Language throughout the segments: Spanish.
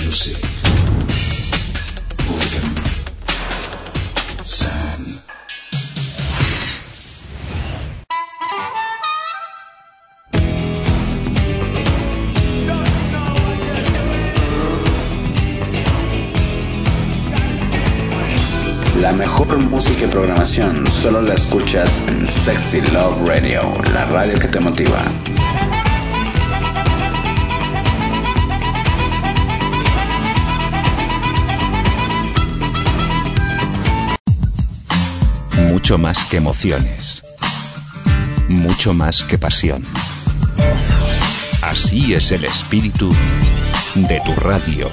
Music. William Sam. La mejor música y programación solo la escuchas en Sexy Love Radio, la radio que te motiva. Mucho más que emociones, mucho más que pasión. Así es el espíritu de tu radio.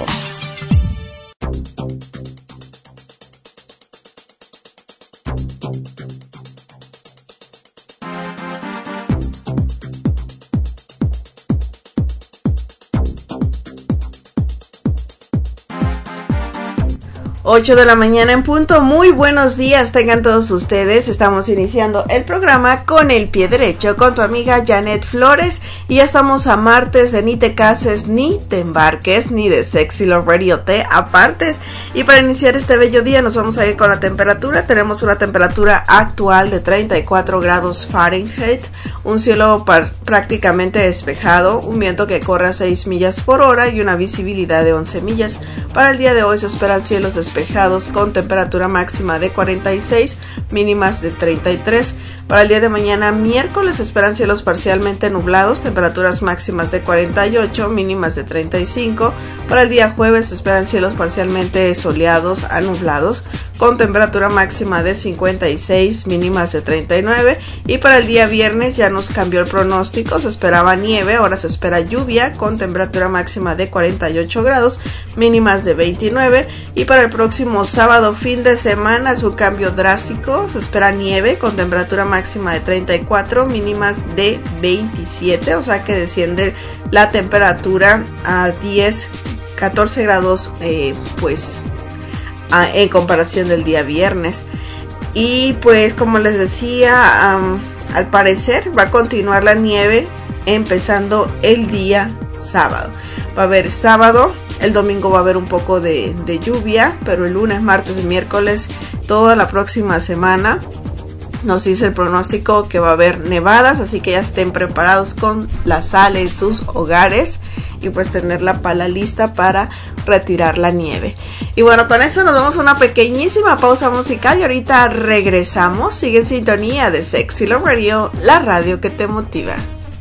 Ocho de la mañana en punto. Muy buenos días tengan todos ustedes. Estamos iniciando el programa con el pie derecho con tu amiga Janet Flores y ya estamos a martes de ni te cases ni te embarques, ni de Sexy Love Radio te apartes. Y para iniciar este bello día nos vamos a ir con la temperatura. Tenemos una temperatura actual de 34 grados Fahrenheit, un cielo prácticamente despejado, un viento que corre a 6 millas por hora y una visibilidad de 11 millas. Para el día de hoy se esperan cielos despejados con temperatura máxima de 46, mínimas de 33. Para el día de mañana, miércoles, se esperan cielos parcialmente nublados, temperaturas máximas de 48, mínimas de 35. Para el día jueves, se esperan cielos parcialmente soleados a nublados, con temperatura máxima de 56, mínimas de 39. Y para el día viernes ya nos cambió el pronóstico, se esperaba nieve, ahora se espera lluvia, con temperatura máxima de 48 grados, mínimas de 29. Y para el próximo sábado, fin de semana, es un cambio drástico, se espera nieve, con temperatura máxima de 34, mínimas de 27, o sea que desciende la temperatura a 14 grados, en comparación del día viernes. Y pues como les decía, al parecer va a continuar la nieve empezando el día sábado. Va a haber sábado, el domingo va a haber un poco de lluvia, pero el lunes, martes y miércoles, toda la próxima semana nos dice el pronóstico que va a haber nevadas, así que ya estén preparados con la sal en sus hogares y pues tener la pala lista para retirar la nieve. Y bueno, con eso nos vamos a una pequeñísima pausa musical y ahorita regresamos. Sigue en sintonía de Sexy Love Radio, la radio que te motiva.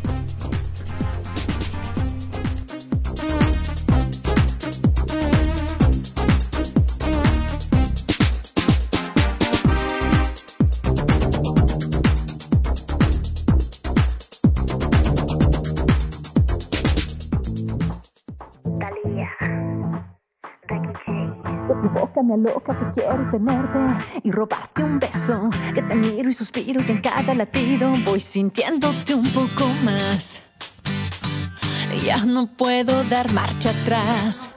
Me aloca que quiero tenerte y robarte un beso, que te miro y suspiro y en cada latido voy sintiéndote un poco más. Ya no puedo dar marcha atrás.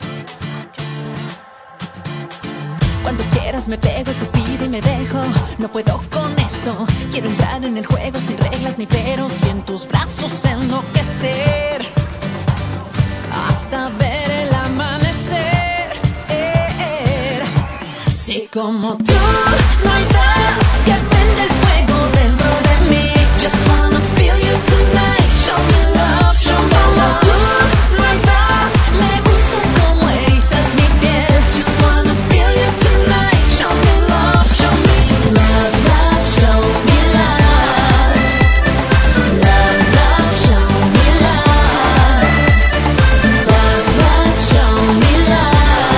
Cuando quieras me pego, tú pide y me dejo. No puedo con esto, quiero entrar en el juego sin reglas ni peros y en tus brazos enloquecer hasta ver el amanecer. Si como tú no hay más que prende el fuego dentro de mí. Just wanna feel you tonight. Show me love, show me love. Como tú no hay más, me gusta como erizas mi piel. Just wanna feel you tonight. Show me love, show me love, love, show me love. Love, love, show me love. Love, love, show me love.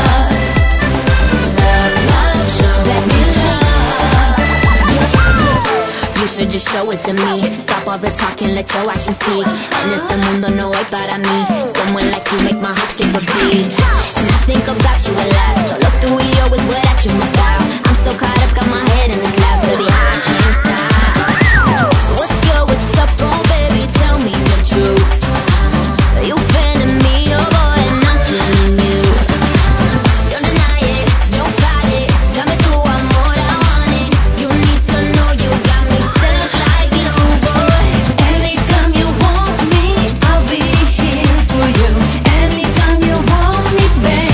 Just show it to me. Stop all the talking, let your action speak. En este mundo no hay para mí. Someone like you make my heart skip a beat. And I think about you a lot. Solo tú y yo is what I dream about. I'm so caught up, got my head in the clouds. Baby, I can't stop. What's good, what's up, oh baby, tell me the truth. You feeling me, oh boy, and I'm feeling you. Don't deny it, don't fight it. Dame tu amor, I want it. You need to know you got me stuck like glue, boy. Anytime you want me, I'll be here for you. Anytime you want me, baby.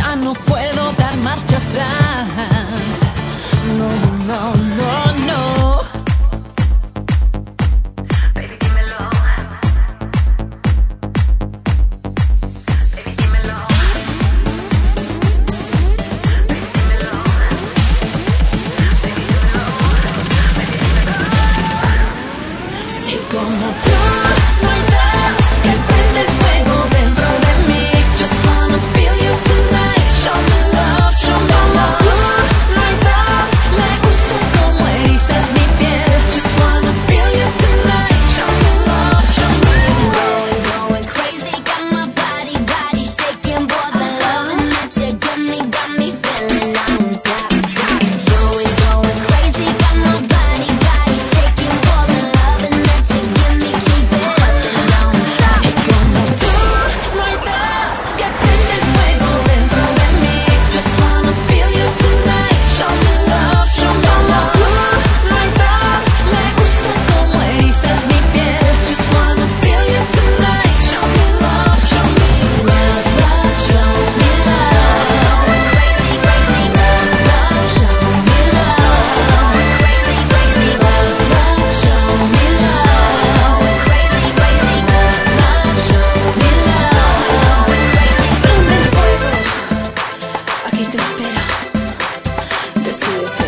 ya no puedo dar marcha atrás. No, no, no, no. Baby, dímelo. Baby, dímelo. Baby, dímelo. Baby, dímelo. Baby, dímelo. Si como tú no hay nada que prende el fuego dentro de mí. Just wanna feel you tonight. Show me love, show me love. Tú no hay nada, me gusta como erizas mi piel. Just wanna feel you tonight. Show me love, show me love. Going crazy, got my body shaking, boy. The loving that you give me got me feeling on top. Going crazy, got my body shaking, boy. The loving that you give me, keep it up and on top. Si como tú no hay nada que prende el fuego dentro de mí. Just wanna feel you tonight. Show me love, show me love. Tú no hay nada, me gusta como erizas mi piel. Just wanna feel you tonight. Show me love, show me love, love, show me love. Crazy, crazy, Love, love, show me love. crazy, crazy, Love, love, show me love. crazy, crazy. Love, show me love. Prende el fuego, aquí te espero. Decídete.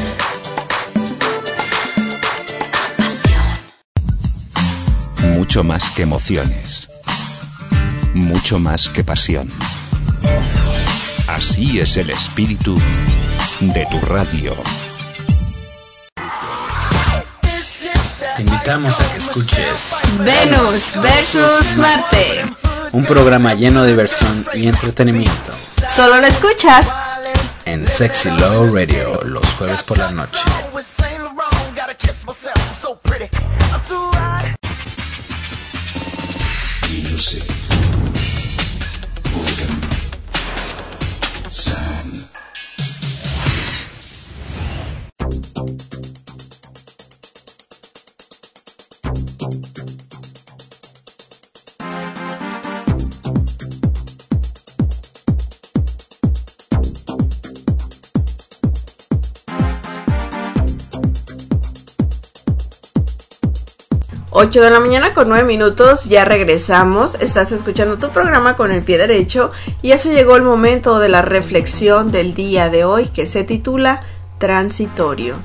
Pasión. Mucho más que emociones. Mucho más que pasión. Así es el espíritu de tu radio. Te invitamos a que escuches Venus versus Marte. un programa lleno de diversión y entretenimiento Solo lo escuchas en Sexy Love Radio los jueves por la noche. Ocho de la mañana con 9 minutos, ya regresamos. Estás escuchando tu programa con el pie derecho y ya se llegó el momento de la reflexión del día de hoy, que se titula Transitorio.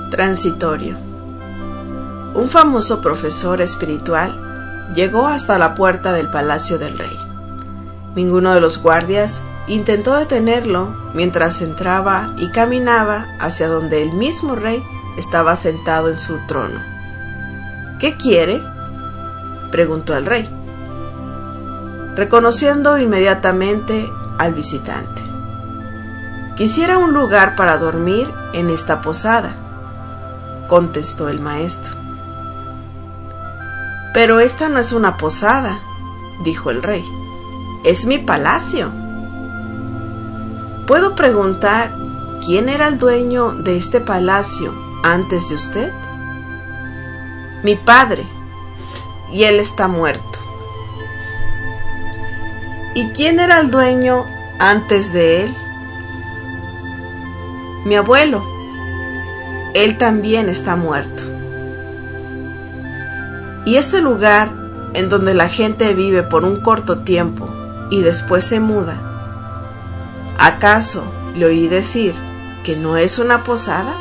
Transitorio. Un famoso profesor espiritual llegó hasta la puerta del palacio del rey. Ninguno de los guardias intentó detenerlo mientras entraba y caminaba hacia donde el mismo rey estaba sentado en su trono. ¿Qué quiere?, preguntó el rey, reconociendo inmediatamente al visitante. Quisiera un lugar para dormir en esta posada, contestó el maestro. Pero esta no es una posada, dijo el rey, es mi palacio. ¿Puedo preguntar quién era el dueño de este palacio antes de usted? Mi padre, y él está muerto. ¿Y quién era el dueño antes de él? Mi abuelo, él también está muerto. ¿Y este lugar en donde la gente vive por un corto tiempo y después se muda? ¿Acaso le oí decir que no es una posada?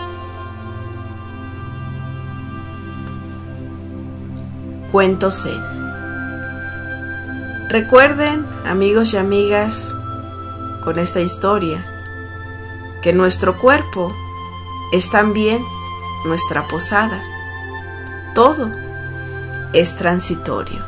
Cuento Zen. Recuerden, amigos y amigas, con esta historia, que nuestro cuerpo es también nuestra posada. Todo es transitorio.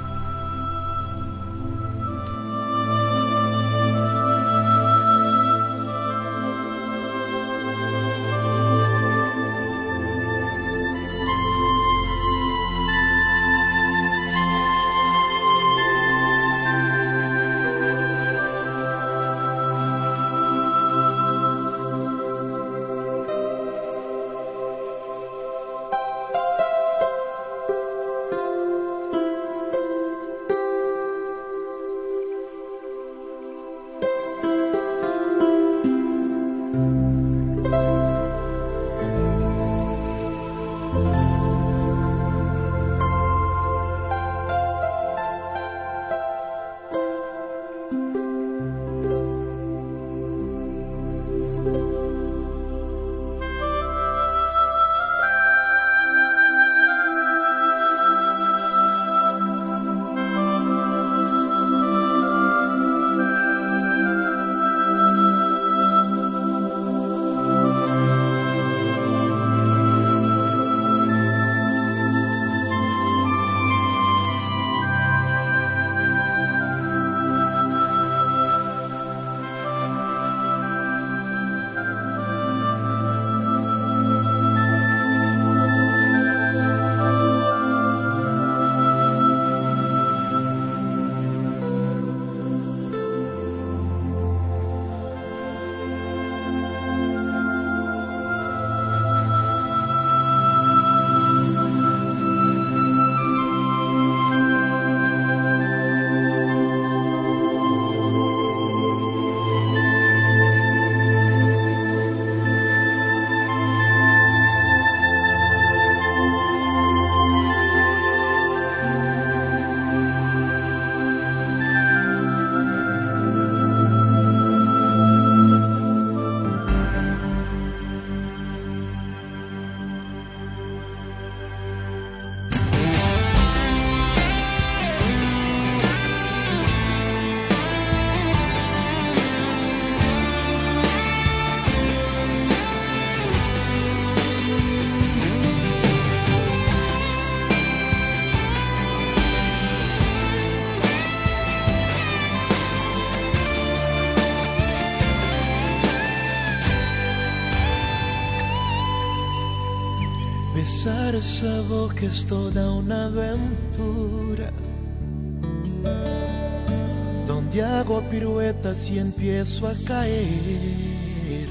Besar esa boca es toda una aventura, donde hago piruetas y empiezo a caer.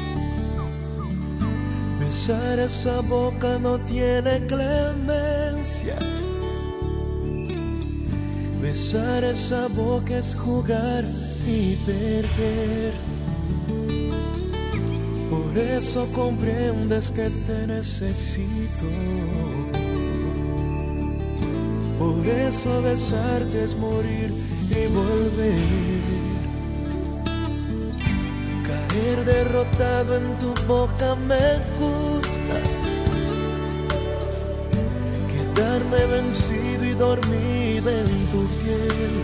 Besar esa boca no tiene clemencia. Besar esa boca es jugar y perder. Por eso comprendes que te necesito. Por eso besarte es morir y volver. Caer derrotado en tu boca me gusta. darme vencido y dormir en tu piel.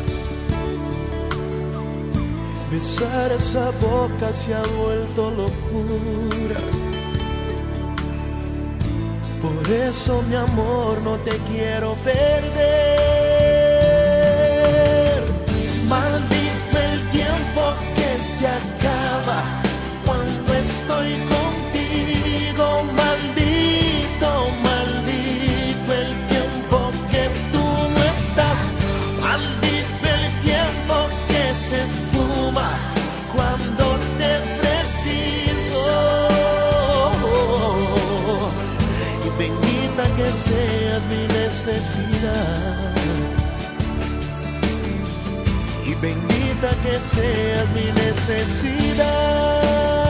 Besar esa boca se ha vuelto locura. Por eso, mi amor, no te quiero perder. Maldito el tiempo que se acaba cuando estoy contigo. Maldito, maldito el tiempo que tú no estás. Maldito el tiempo que se esfuma cuando te preciso. Y bendita que seas mi necesidad. Y bendita que seas mi necesidad.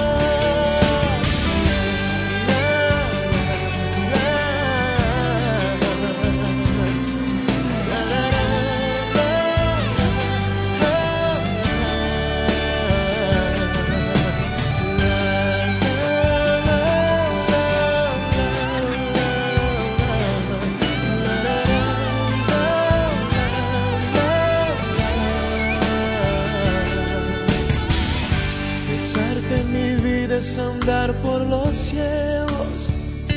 Es andar por los cielos,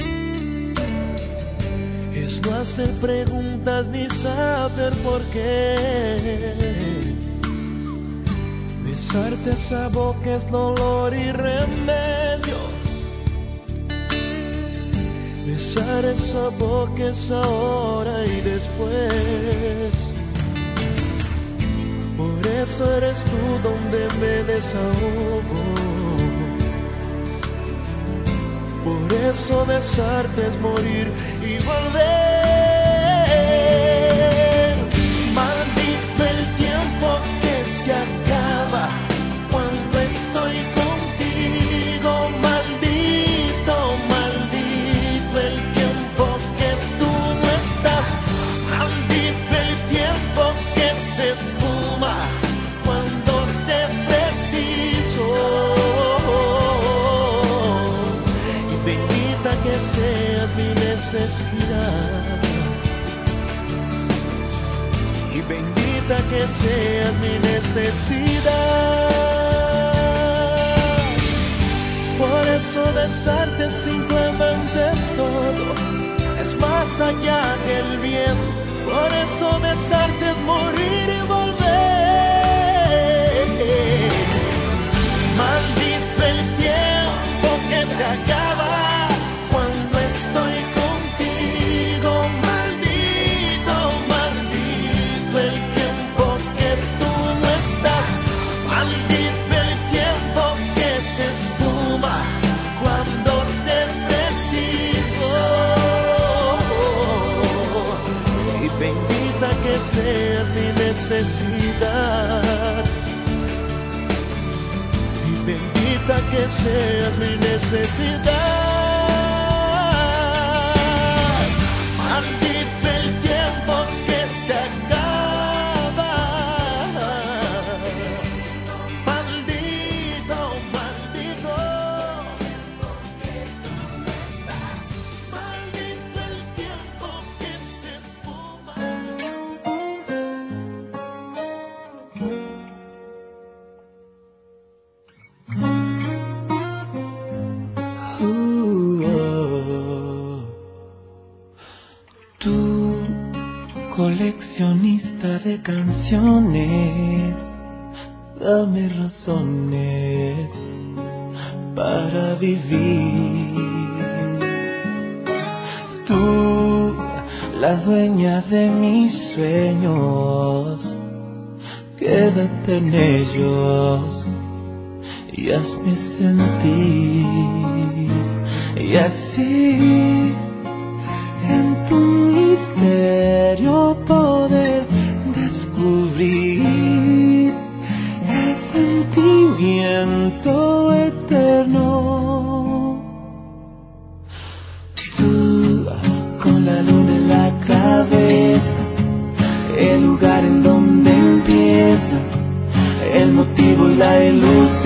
es no hacer preguntas ni saber por qué. Besarte esa boca es dolor y remedio. Besar esa boca es ahora y después. Por eso eres tú donde me desahogo. Por eso besarte es morir y volver. Maldito el tiempo que se acaba cuando estoy contigo. Maldito, maldito el tiempo que tú no estás. Maldito el tiempo que se esfuma cuando te preciso. Que seas mi necesidad. Y bendita que seas mi necesidad. Por eso besarte es simplemente todo, es más allá que el bien. Por eso besarte es morir y volver. Maldito el tiempo que se acaba cuando estoy contigo. Maldito, maldito el tiempo que tú no estás. Maldito el tiempo que se esfuma cuando te preciso. Y bendita que seas mi necesidad. Y bendita que seas mi necesidad. Maldito el tiempo que se acaba. Maldito, maldito. Maldito el tiempo que se esfuma. Tú, coleccionista de canciones, dame razones para vivir. Tú, la dueña de mis sueños, quédate en ellos y hazme sentir. Y así en tu misterio poder descubrir el sentimiento eterno. Tú, con la luna en la cabeza, el lugar en donde empieza el motivo y la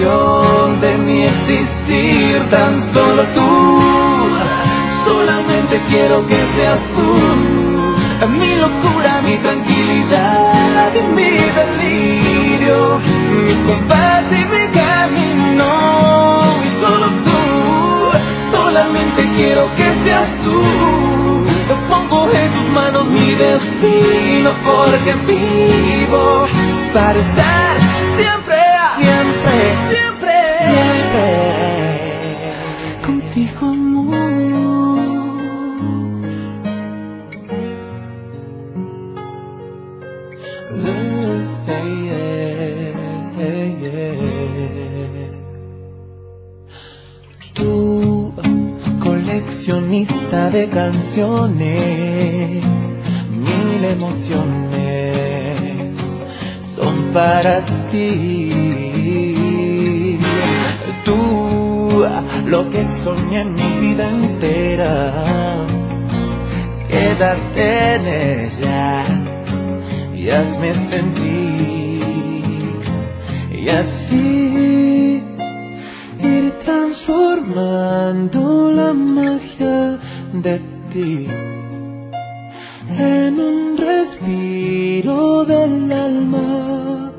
ilusión de mi existir. Tan solo tú, solamente solamente quiero que seas tú, mi locura, mi tranquilidad y mi delirio, mi compás y mi camino. Y solo tú, solamente quiero que seas tú. Yo pongo en tus manos mi destino, porque vivo para estar siempre, siempre, siempre, siempre contigo, amor. Tú, coleccionista de canciones, mil emociones son para ti. Tú, lo que soñé en mi vida entera, quédate en ella y hazme sentir, y así ir transformando la magia de ti en un respiro del alma.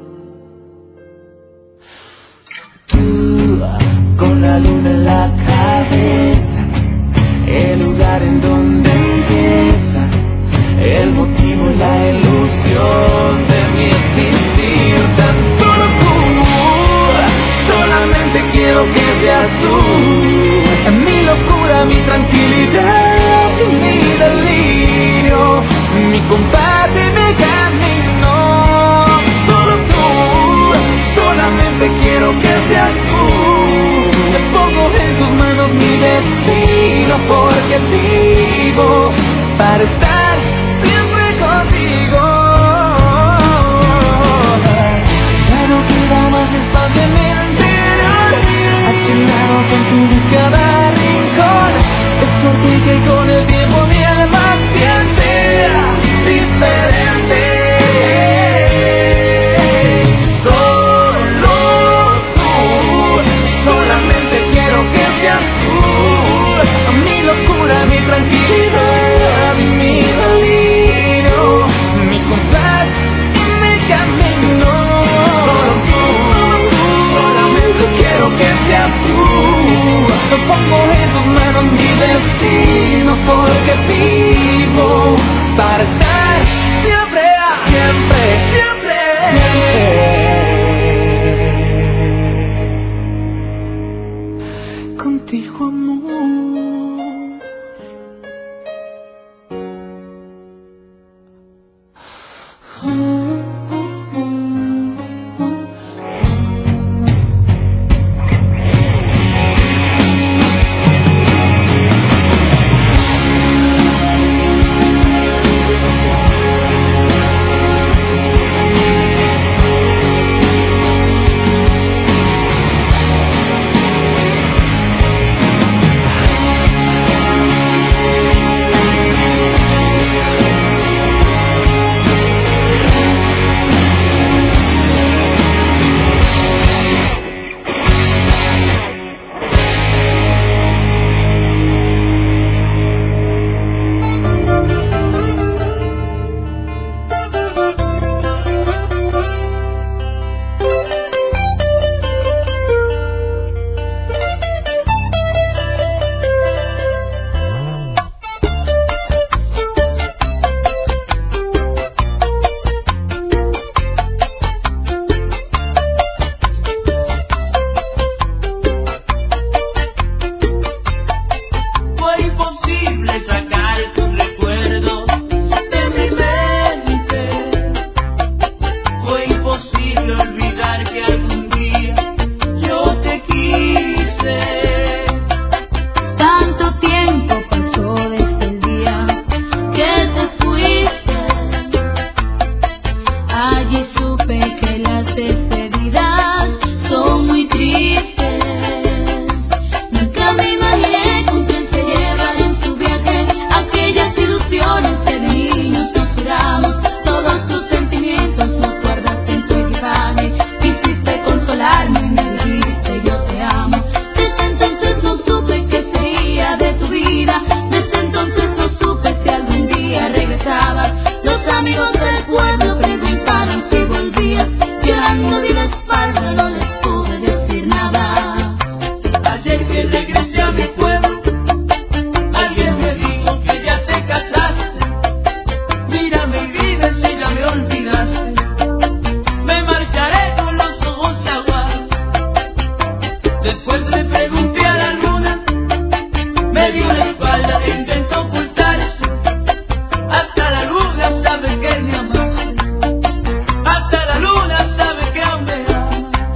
Tú, con la luna en la cabeza, el lugar en donde empieza el motivo y la ilusión de mi existir. Tan solo tú, solamente quiero que seas tú, mi locura, mi tranquilidad y mi delirio, mi compás y mi camino. Solo tú, solamente quiero que seas tú. Te pongo en tus manos mi destino, porque vivo para estar siempre contigo. Ya no queda más espacio en mi interior, achinado con tu cada rincón. Es por ti que con el tiempo mi alma siente diferente. Solo tú, solamente quiero que seas tú, mi locura, mi tranquilidad y mi delirio, mi compás y mi camino. Solamente quiero que seas tú. Yo pongo en tus manos mi destino, porque vivo para estar siempre, siempre, siempre, contigo, amor. Después le pregunté a la luna, me dio la espalda e intentó ocultarse. Hasta la luna sabe que me amas, hasta la luna sabe que aún me ama.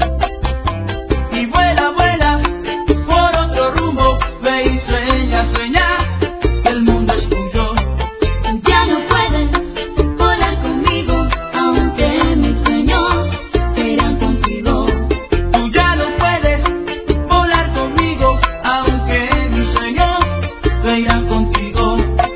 Y vuela, vuela por otro rumbo, ve y sueña, sueña, que el mundo es tuyo. Ya no puedes volar conmigo, aunque mis sueños serán contigo. Tú ya no puedes volar conmigo, aunque mis sueños se irán contigo.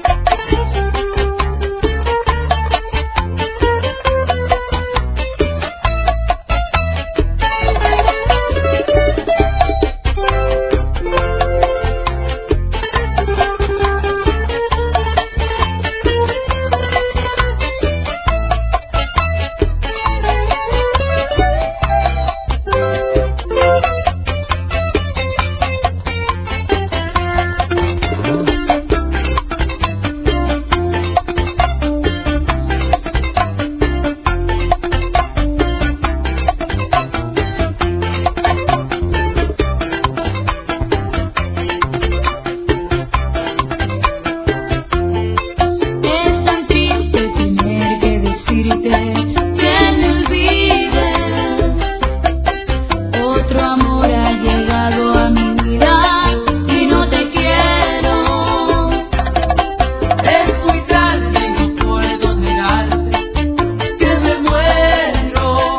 Es tan triste tener que decirte que me olvides. Otro amor ha llegado a mi vida y no te quiero. Es muy tarde y no puedo negarte que me muero,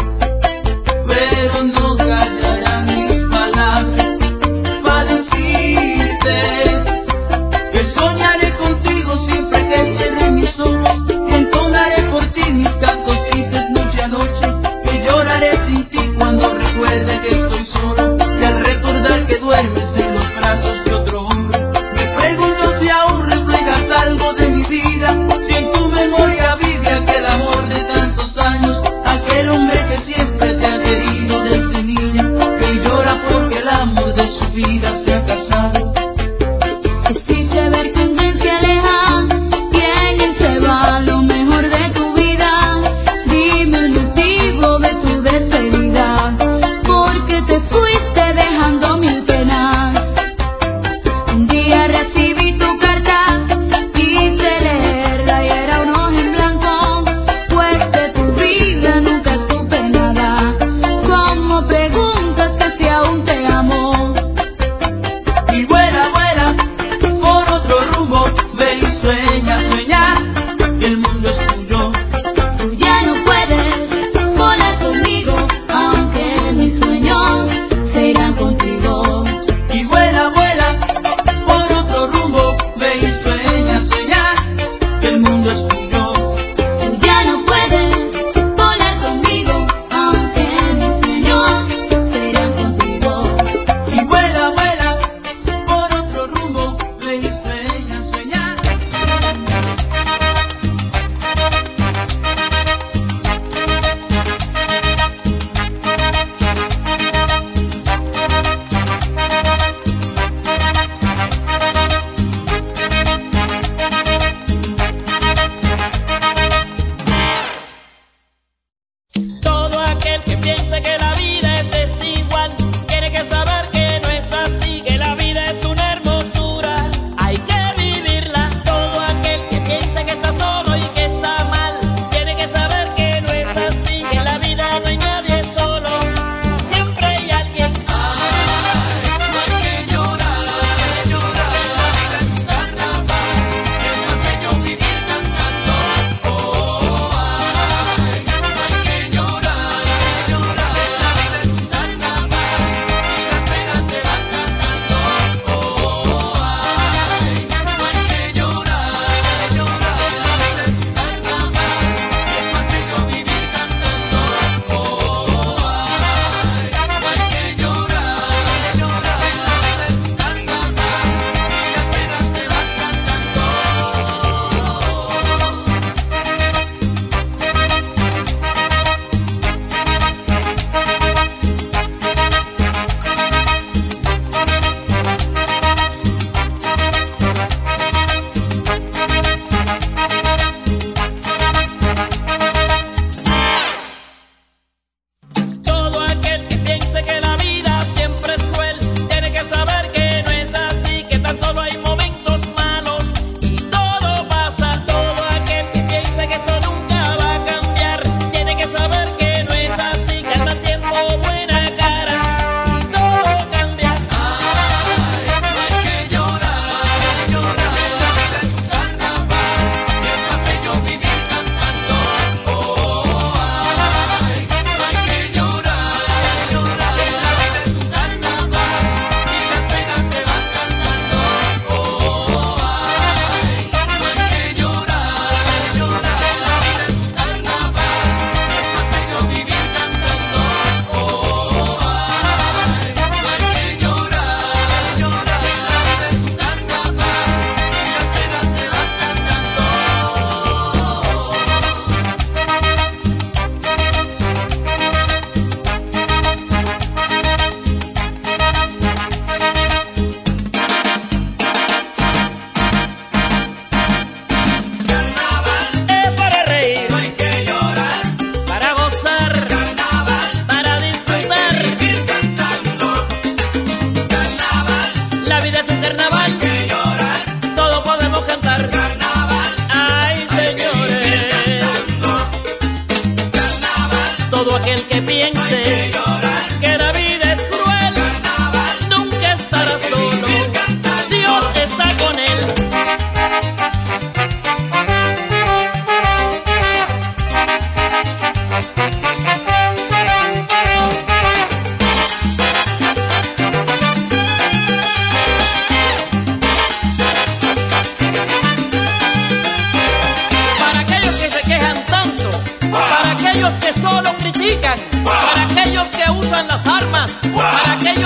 pero no callarán mis palabras para decirte que soñaré contigo siempre que cierre mis ojos, que entonaré por ti mis cantos tristes noche a noche, que lloraré sin ti cuando recuerde que estoy solo, y al recordar que duermes en los brazos de otro hombre, me pregunto si aún reflejas algo de mi vida, si en tu memoria vive aquel amor de tantos años, aquel hombre que siempre te ha querido desde niña, que llora porque el amor de su vida se ha casado. Es triste ver que un tren se aleja y en él se va lo mejor de tu vida. Dime el motivo de tu despedida, porque te fuiste dejando mil penas. Un día recibí tu carta, quise leerla y era un hoja en blanco, pues de tu vida nunca supe nada. ¿Cómo preguntas que si aún te amo? Y vuela, vuela por otro rumbo, ve y sueña, sueña, que el mundo es tuyo. Tú ya no puedes volar conmigo, aunque mis sueños se irán contigo. Y vuela, vuela por otro rumbo, ve y sueña, sueña, que el mundo es tuyo. Tú ya no puedes volar conmigo, aunque mis sueños se irán contigo. Y vuela, vuela por otro rumbo, ve y sueña, sueña.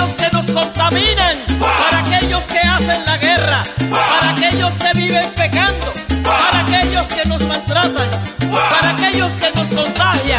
aquellos que nos contaminan, para aquellos que hacen la guerra, para aquellos que viven pecando, para aquellos que nos maltratan, para aquellos que nos contagian.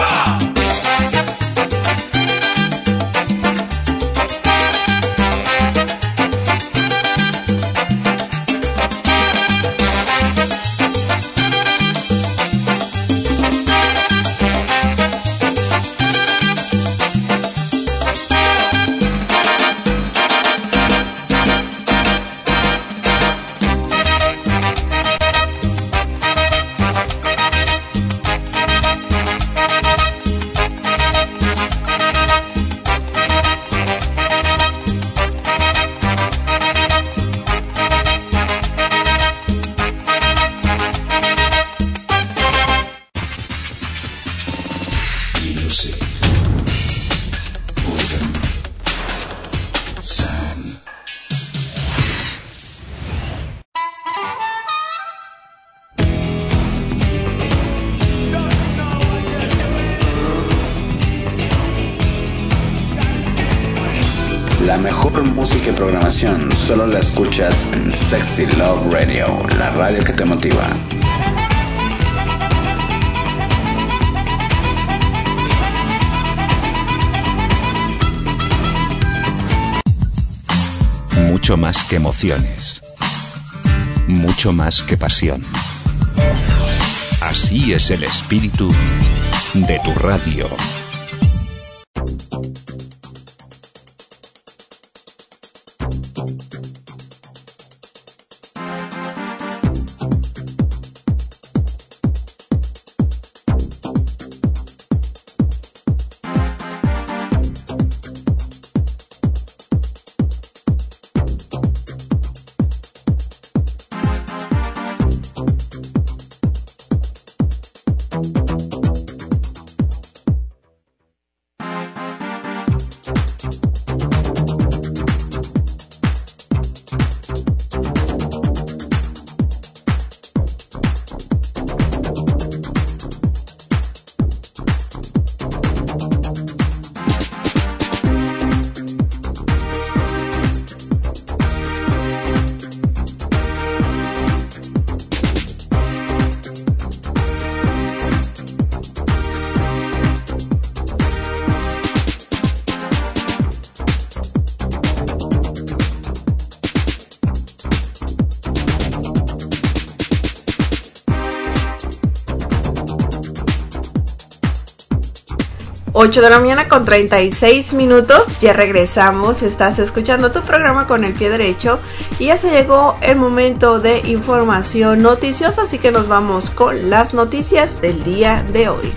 La mejor música y programación solo la escuchas en Sexy Love Radio, la radio que te motiva. Mucho más que emociones. Mucho más que pasión. Así es el espíritu de tu radio. Ocho de la mañana con 36 minutos, ya regresamos, estás escuchando tu programa Con el Pie Derecho y ya se llegó el momento de información noticiosa, así que nos vamos con las noticias del día de hoy.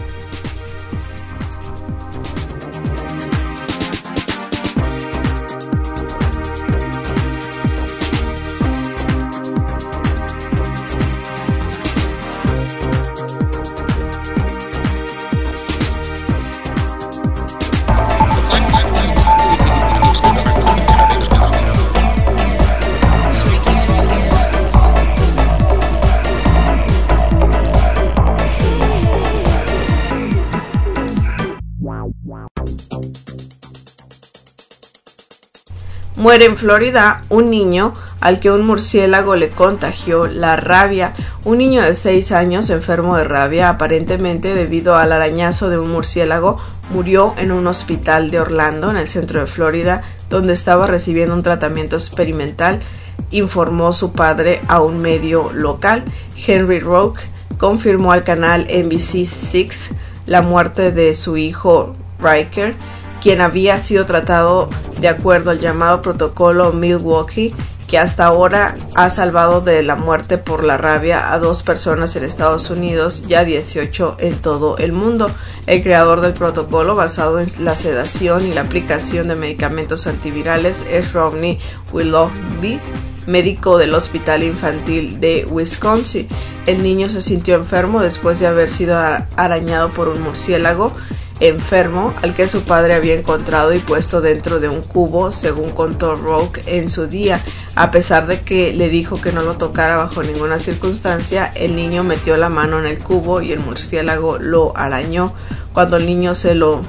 Muere en Florida un niño al que un murciélago le contagió la rabia. Un niño de 6 años enfermo de rabia, aparentemente debido al arañazo de un murciélago, murió en un hospital de Orlando, en el centro de Florida, donde estaba recibiendo un tratamiento experimental, informó su padre a un medio local. Henry Roque confirmó al canal NBC6 la muerte de su hijo Riker, quien había sido tratado de acuerdo al llamado protocolo Milwaukee, que hasta ahora ha salvado de la muerte por la rabia a 2 personas en Estados Unidos y a 18 en todo el mundo. El creador del protocolo, basado en la sedación y la aplicación de medicamentos antivirales, es Rodney Willoughby, médico del Hospital Infantil de Wisconsin. El niño se sintió enfermo después de haber sido arañado por un murciélago enfermo al que su padre había encontrado y puesto dentro de un cubo, según contó Roque en su día. A pesar de que le dijo que no lo tocara bajo ninguna circunstancia, el niño metió la mano en el cubo y el murciélago lo arañó. Cuando el niño se lo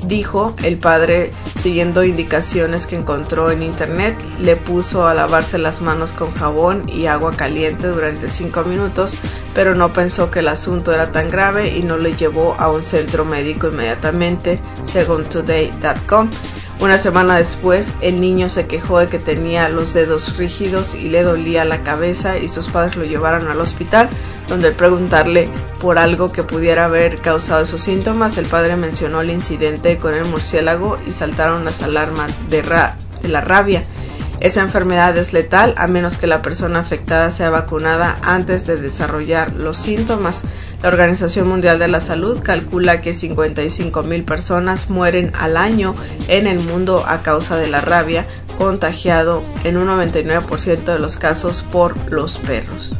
Dijo el padre, siguiendo indicaciones que encontró en internet, le puso a lavarse las manos con jabón y agua caliente durante 5 minutos, pero no pensó que el asunto era tan grave y no le llevó a un centro médico inmediatamente, según Today.com. Una semana después, el niño se quejó de que tenía los dedos rígidos y le dolía la cabeza, y sus padres lo llevaron al hospital, donde al preguntarle por algo que pudiera haber causado esos síntomas, el padre mencionó el incidente con el murciélago y saltaron las alarmas de la rabia. Esa enfermedad es letal a menos que la persona afectada sea vacunada antes de desarrollar los síntomas. La Organización Mundial de la Salud calcula que 55,000 personas mueren al año en el mundo a causa de la rabia, contagiado en un 99% de los casos por los perros.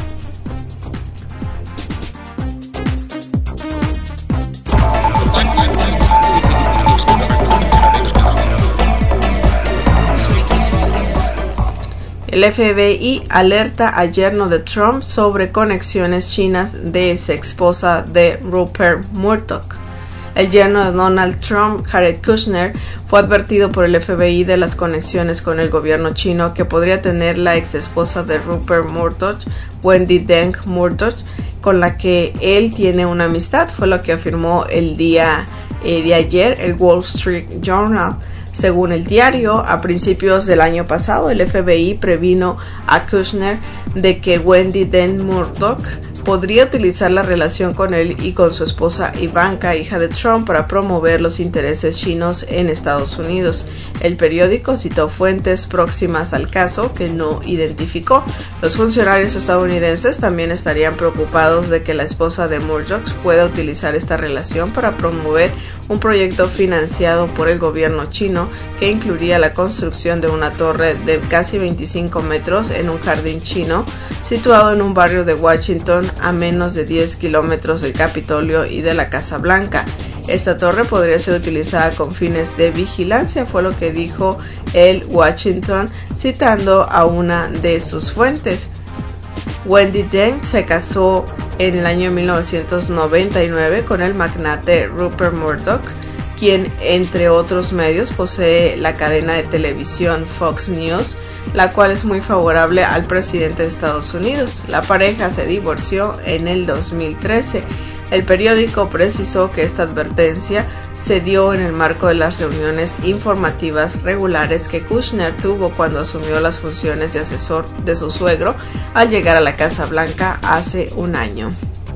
El FBI alerta al yerno de Trump sobre conexiones chinas de ex esposa de Rupert Murdoch. El yerno de Donald Trump, Jared Kushner, fue advertido por el FBI de las conexiones con el gobierno chino que podría tener la ex esposa de Rupert Murdoch, Wendy Deng Murdoch, con la que él tiene una amistad, fue lo que afirmó el día de ayer el Wall Street Journal. Según el diario, a principios del año pasado, el FBI previno a Kushner de que Wendy Deng Murdoch podría utilizar la relación con él y con su esposa Ivanka, hija de Trump, para promover los intereses chinos en Estados Unidos. El periódico citó fuentes próximas al caso que no identificó. Los funcionarios estadounidenses también estarían preocupados de que la esposa de Murdoch pueda utilizar esta relación para promover un proyecto financiado por el gobierno chino que incluiría la construcción de una torre de casi 25 metros en un jardín chino situado en un barrio de Washington a menos de 10 kilómetros del Capitolio y de la Casa Blanca. Esta torre podría ser utilizada con fines de vigilancia, fue lo que dijo el Washington, citando a una de sus fuentes. Wendy Deng se casó en el año 1999 con el magnate Rupert Murdoch, quien entre otros medios posee la cadena de televisión Fox News, la cual es muy favorable al presidente de Estados Unidos. La pareja se divorció en el 2013. El periódico precisó que esta advertencia se dio en el marco de las reuniones informativas regulares que Kushner tuvo cuando asumió las funciones de asesor de su suegro al llegar a la Casa Blanca hace un año.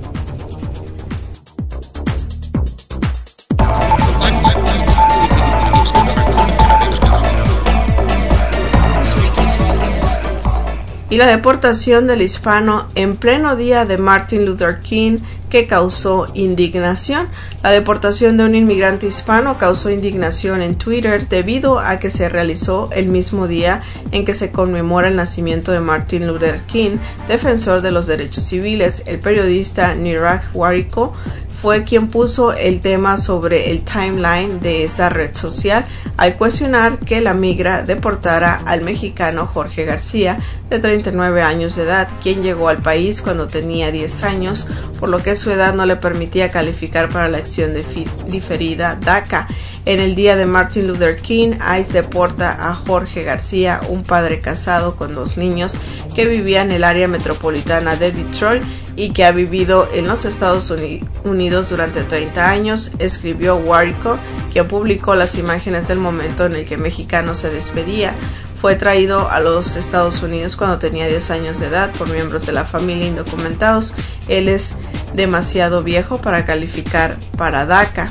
Y la deportación del hispano en pleno día de Martin Luther King, que causó indignación. La deportación de un inmigrante hispano causó indignación en Twitter debido a que se realizó el mismo día en que se conmemora el nacimiento de Martin Luther King, defensor de los derechos civiles. El periodista Niraj Wariko fue quien puso el tema sobre el timeline de esa red social al cuestionar que la migra deportara al mexicano Jorge García, de 39 años de edad, quien llegó al país cuando tenía 10 años, por lo que su edad no le permitía calificar para la acción diferida DACA. En el día de Martin Luther King, ICE deporta a Jorge García, un padre casado con 2 niños que vivía en el área metropolitana de Detroit y que ha vivido en los Estados Unidos durante 30 años, escribió Wariko, quien publicó las imágenes del momento en el que el mexicano se despedía. Fue traído a los Estados Unidos cuando tenía 10 años de edad por miembros de la familia indocumentados. Él es demasiado viejo para calificar para DACA.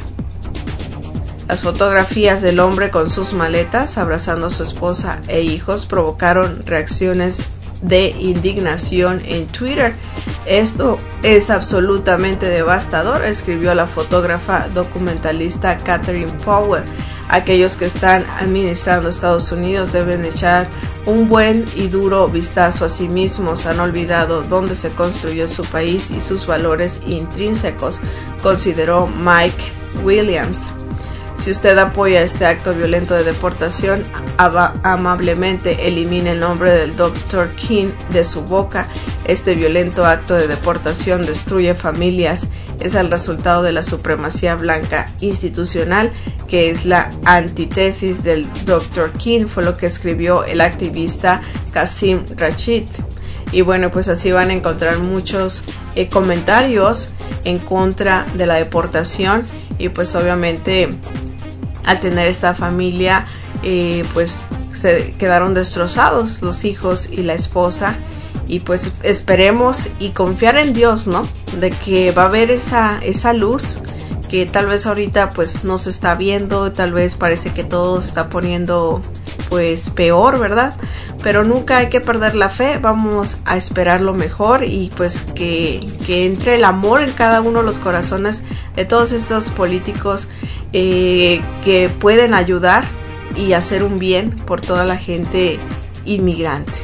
Las fotografías del hombre con sus maletas abrazando a su esposa e hijos provocaron reacciones de indignación en Twitter. Esto es absolutamente devastador, escribió la fotógrafa documentalista Catherine Powell. Aquellos que están administrando Estados Unidos deben echar un buen y duro vistazo a sí mismos. Han olvidado dónde se construyó su país y sus valores intrínsecos, consideró Mike Williams. Si usted apoya este acto violento de deportación, amablemente elimine el nombre del Dr. King de su boca. Este violento acto de deportación destruye familias. Es el resultado de la supremacía blanca institucional que es la antítesis del Dr. King, fue lo que escribió el activista Qasim Rashid. Y bueno, pues así van a encontrar muchos comentarios en contra de la deportación, y pues obviamente al tener esta familia pues se quedaron destrozados los hijos y la esposa, y pues esperemos y confiar en Dios, ¿no? De que va a haber esa luz que tal vez ahorita pues no se está viendo, tal vez parece que todo se está poniendo pues peor, ¿verdad? Pero nunca hay que perder la fe, vamos a esperar lo mejor, y pues que entre el amor en cada uno de los corazones de todos estos políticos que pueden ayudar y hacer un bien por toda la gente inmigrante.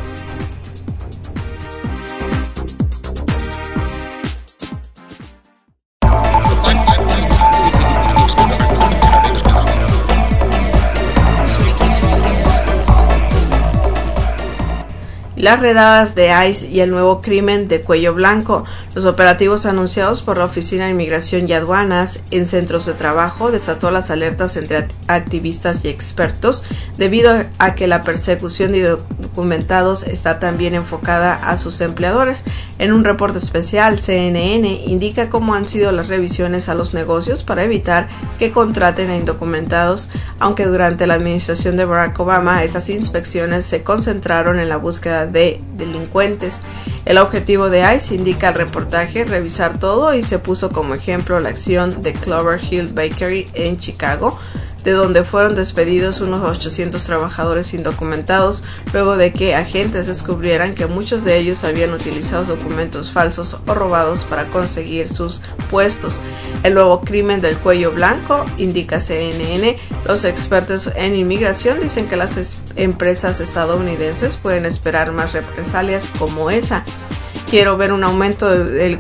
Las redadas de ICE y el nuevo crimen de cuello blanco. Los operativos anunciados por la Oficina de Inmigración y Aduanas en centros de trabajo desató las alertas entre activistas y expertos, debido a que la persecución de indocumentados está también enfocada a sus empleadores. En un reporte especial, CNN indica cómo han sido las revisiones a los negocios para evitar que contraten a indocumentados, aunque durante la administración de Barack Obama esas inspecciones se concentraron en la búsqueda de delincuentes. El objetivo de ICE, indica el reportaje, revisar todo, y se puso como ejemplo la acción de Clover Hill Bakery en Chicago, de donde fueron despedidos unos 800 trabajadores indocumentados luego de que agentes descubrieran que muchos de ellos habían utilizado documentos falsos o robados para conseguir sus puestos. El nuevo crimen del cuello blanco, indica CNN. Los expertos en inmigración dicen que las empresas estadounidenses pueden esperar más represalias como esa. Quiero ver un aumento del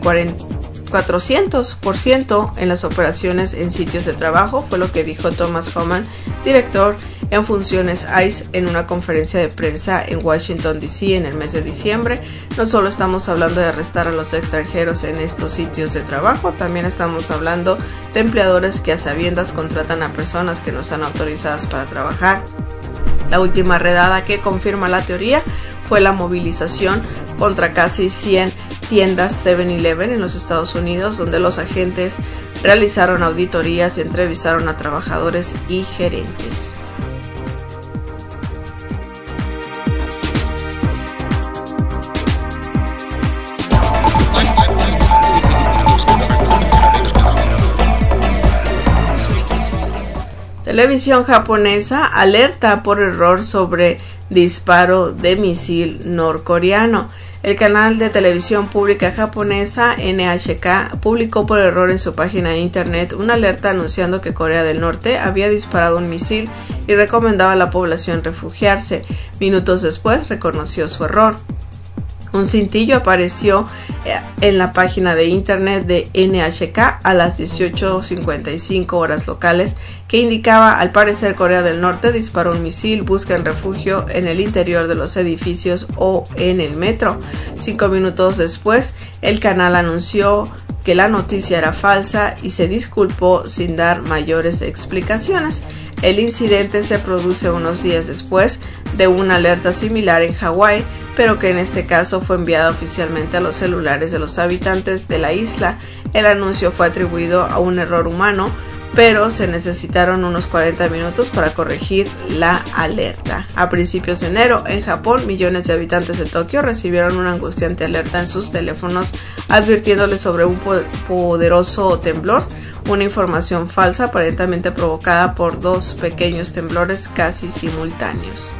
400% en las operaciones en sitios de trabajo, fue lo que dijo Thomas Homan, director en funciones ICE, en una conferencia de prensa en Washington DC en el mes de diciembre. No solo estamos hablando de arrestar a los extranjeros en estos sitios de trabajo, también estamos hablando de empleadores que a sabiendas contratan a personas que no están autorizadas para trabajar. La última redada que confirma la teoría fue la movilización contra casi 100 tiendas 7-Eleven en los Estados Unidos, donde los agentes realizaron auditorías y entrevistaron a trabajadores y gerentes. Televisión japonesa alerta por error sobre disparo de misil norcoreano. El canal de televisión pública japonesa NHK publicó por error en su página de internet una alerta anunciando que Corea del Norte había disparado un misil y recomendaba a la población refugiarse. Minutos después reconoció su error. Un cintillo apareció en la página de internet de NHK a las 18:55 horas locales, que indicaba: al parecer Corea del Norte disparó un misil, buscan refugio en el interior de los edificios o en el metro. 5 minutos después, el canal anunció que la noticia era falsa y se disculpó sin dar mayores explicaciones. El incidente se produce unos días después de una alerta similar en Hawái, pero que en este caso fue enviada oficialmente a los celulares de los habitantes de la isla. El anuncio fue atribuido a un error humano, pero se necesitaron unos 40 minutos para corregir la alerta. A principios de enero, en Japón, millones de habitantes de Tokio recibieron una angustiante alerta en sus teléfonos advirtiéndoles sobre un poderoso temblor, una información falsa aparentemente provocada por 2 pequeños temblores casi simultáneos.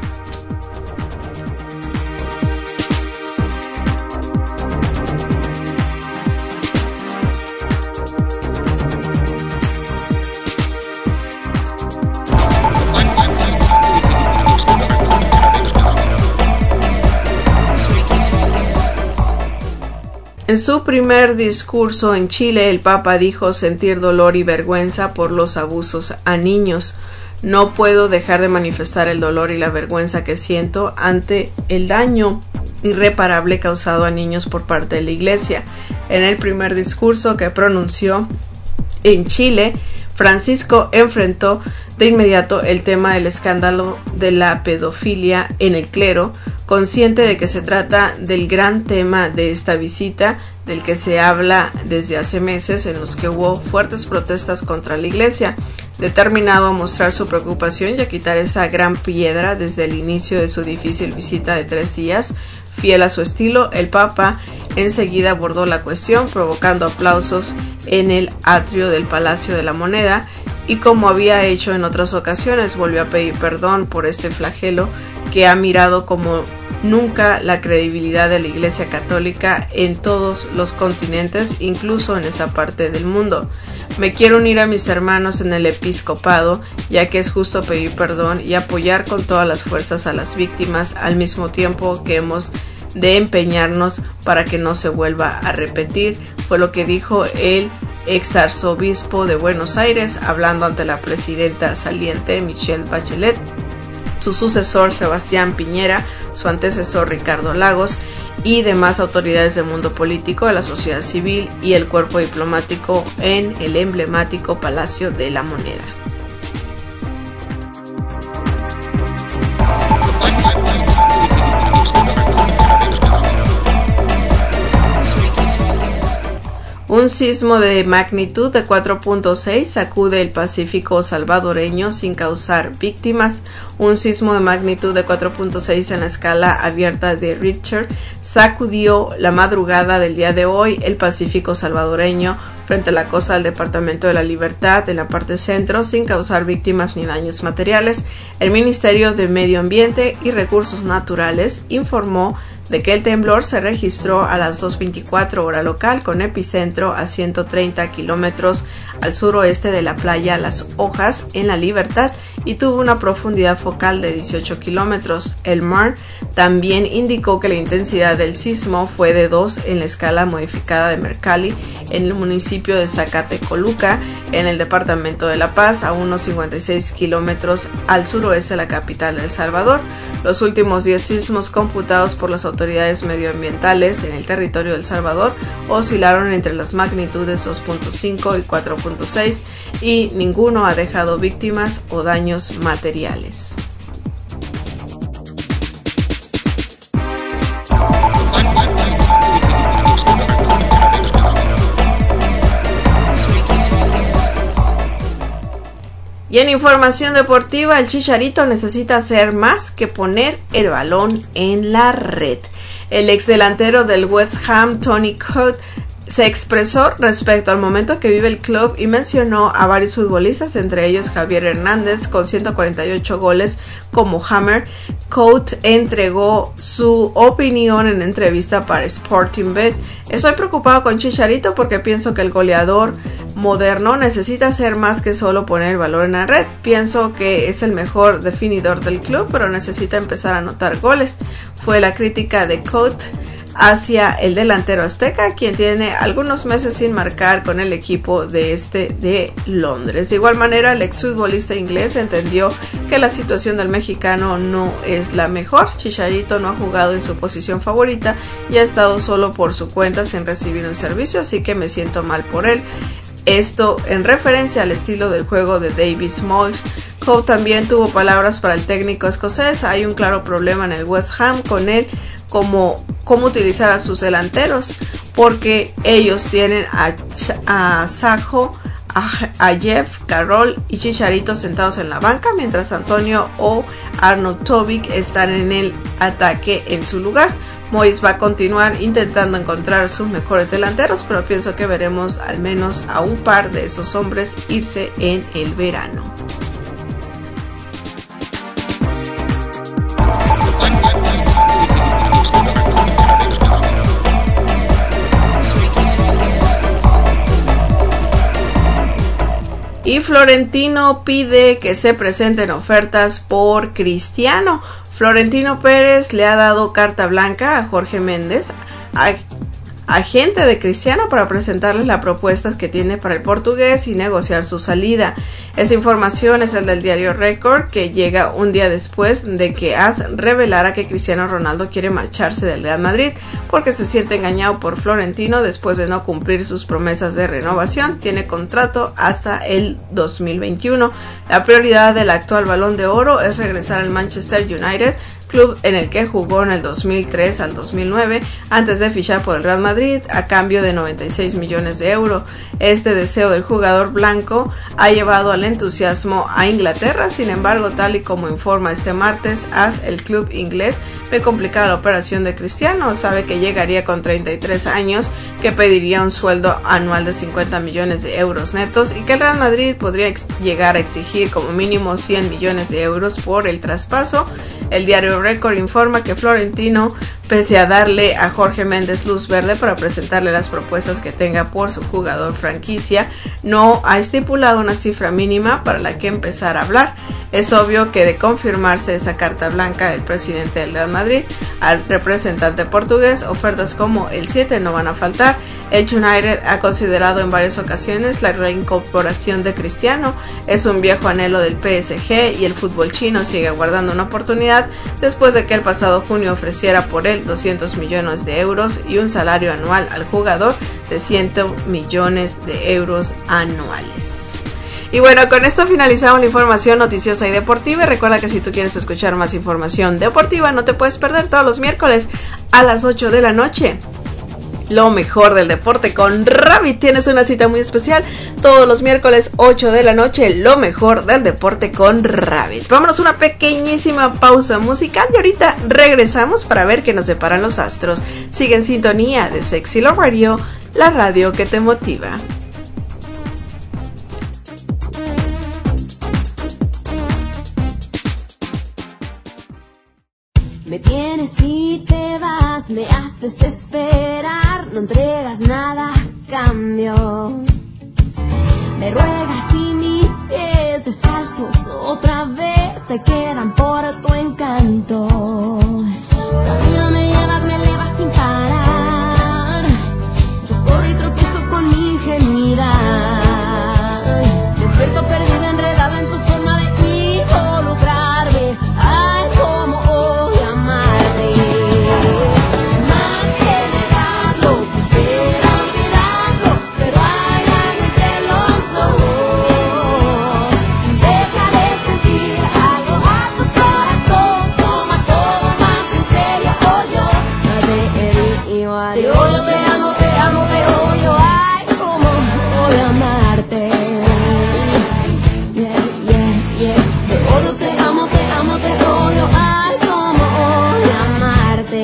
En su primer discurso en Chile, el Papa dijo sentir dolor y vergüenza por los abusos a niños. No puedo dejar de manifestar el dolor y la vergüenza que siento ante el daño irreparable causado a niños por parte de la Iglesia. En el primer discurso que pronunció en Chile, Francisco enfrentó de inmediato el tema del escándalo de la pedofilia en el clero, consciente de que se trata del gran tema de esta visita, del que se habla desde hace meses, en los que hubo fuertes protestas contra la Iglesia. Determinado a mostrar su preocupación y a quitar esa gran piedra desde el inicio de su difícil visita de 3 días, fiel a su estilo, el Papa enseguida abordó la cuestión, provocando aplausos en el atrio del Palacio de la Moneda, y como había hecho en otras ocasiones, volvió a pedir perdón por este flagelo que ha mirado como nunca la credibilidad de la Iglesia Católica en todos los continentes, incluso en esa parte del mundo. Me quiero unir a mis hermanos en el episcopado, ya que es justo pedir perdón y apoyar con todas las fuerzas a las víctimas, al mismo tiempo que hemos de empeñarnos para que no se vuelva a repetir, fue lo que dijo el exarzobispo de Buenos Aires, hablando ante la presidenta saliente Michelle Bachelet, su sucesor Sebastián Piñera, su antecesor Ricardo Lagos y demás autoridades del mundo político, de la sociedad civil y el cuerpo diplomático en el emblemático Palacio de la Moneda. Un sismo de magnitud de 4.6 sacude el Pacífico salvadoreño sin causar víctimas. Un sismo de magnitud de 4.6 en la escala abierta de Richter sacudió la madrugada del día de hoy el Pacífico salvadoreño frente a la costa del Departamento de la Libertad en la parte centro sin causar víctimas ni daños materiales. El Ministerio de Medio Ambiente y Recursos Naturales informó de que el temblor se registró a las 2:24 hora local con epicentro a 130 kilómetros al suroeste de la playa Las Hojas en La Libertad y tuvo una profundidad focal de 18 kilómetros. El MAR también indicó que la intensidad del sismo fue de 2 en la escala modificada de Mercalli en el municipio de Zacatecoluca en el departamento de La Paz, a unos 56 kilómetros al suroeste de la capital de El Salvador. Los últimos 10 sismos computados por las autoridades medioambientales en el territorio de El Salvador oscilaron entre las magnitudes 2.5 y 4.6 y ninguno ha dejado víctimas o daños materiales. Y en información deportiva, el Chicharito necesita hacer más que poner el balón en la red. El exdelantero del West Ham, Tony Coate, se expresó respecto al momento que vive el club y mencionó a varios futbolistas, entre ellos Javier Hernández, con 148 goles como Hammer. Coate entregó su opinión en entrevista para Sporting Bet. Estoy preocupado con Chicharito porque pienso que el goleador moderno necesita hacer más que solo poner el balón en la red. Pienso que es el mejor definidor del club, pero necesita empezar a anotar goles. Fue la crítica de Coate hacia el delantero azteca, quien tiene algunos meses sin marcar con el equipo de Londres. De igual manera, el exfutbolista inglés entendió que la situación del mexicano no es la mejor. Chicharito no ha jugado en su posición favorita y ha estado solo por su cuenta sin recibir un servicio, así que me siento mal por él. Esto en referencia al estilo del juego de David Moyes. Coate también tuvo palabras para el técnico escocés. Hay un claro problema en el West Ham con él, cómo utilizar a sus delanteros, porque ellos tienen a Sajo, a Jeff Carroll y Chicharito sentados en la banca, mientras Antonio o Arnautovic están en el ataque en su lugar. Moyes va a continuar intentando encontrar sus mejores delanteros, pero pienso que veremos al menos a un par de esos hombres irse en el verano. Y Florentino pide que se presenten ofertas por Cristiano. Florentino Pérez le ha dado carta blanca a Jorge Méndez, agente de Cristiano para presentarles la propuesta que tiene para el portugués y negociar su salida. Esta información es el del diario Record, que llega un día después de que AS revelara que Cristiano Ronaldo quiere marcharse del Real Madrid porque se siente engañado por Florentino después de no cumplir sus promesas de renovación. Tiene contrato hasta el 2021. La prioridad del actual Balón de Oro es regresar al Manchester United, club en el que jugó en el 2003 al 2009 antes de fichar por el Real Madrid a cambio de 96 millones de euros. Este deseo del jugador blanco ha llevado al entusiasmo a Inglaterra. Sin embargo, tal y como informa este martes AS, el club inglés ve complicada la operación de Cristiano. Sabe que llegaría con 33 años, que pediría un sueldo anual de 50 millones de euros netos y que el Real Madrid podría llegar a exigir como mínimo 100 millones de euros por el traspaso. El diario Record informa que Florentino, pese a darle a Jorge Méndez luz verde para presentarle las propuestas que tenga por su jugador franquicia, no ha estipulado una cifra mínima para la que empezar a hablar. Es obvio que de confirmarse esa carta blanca del presidente del Real Madrid al representante portugués, ofertas como el 7 no van a faltar. El United ha considerado en varias ocasiones la reincorporación de Cristiano. Es un viejo anhelo del PSG y el fútbol chino sigue aguardando una oportunidad después de que el pasado junio ofreciera por él 200 millones de euros y un salario anual al jugador de 100 millones de euros anuales. Y bueno, con esto finalizamos la información noticiosa y deportiva. Y recuerda que si tú quieres escuchar más información deportiva, no te puedes perder todos los miércoles a las 8 de la noche. Lo mejor del deporte con Rabbit. Tienes una cita muy especial todos los miércoles 8 de la noche. Lo mejor del deporte con Rabbit. Vámonos a una pequeñísima pausa musical y ahorita regresamos para ver qué nos deparan los astros. Sigue en sintonía de Sexy Love Radio, la radio que te motiva. Me tienes y te vas, me haces esperar, no entregas nada a cambio. Me ruegas y mis pies descalzos otra vez se quedan por tu encanto. Todavía me llevas, me elevas sin parar. Yo corro y tropiezo con mi ingenuidad. Despierto perdida, enredada en tu forma de involucrarme. Ay, cómo odio amarte. Más que negarlo, quisiera olvidarlo, pero hay algo entre los dos. Deja de sentir algo a tu corazón. Toma todo más en serio, o yo no te herí igual. Te odio, te amo, te odio. Ay, cómo odio amarte. Te odio, te amo, te odio. Ay, cómo odio amarte.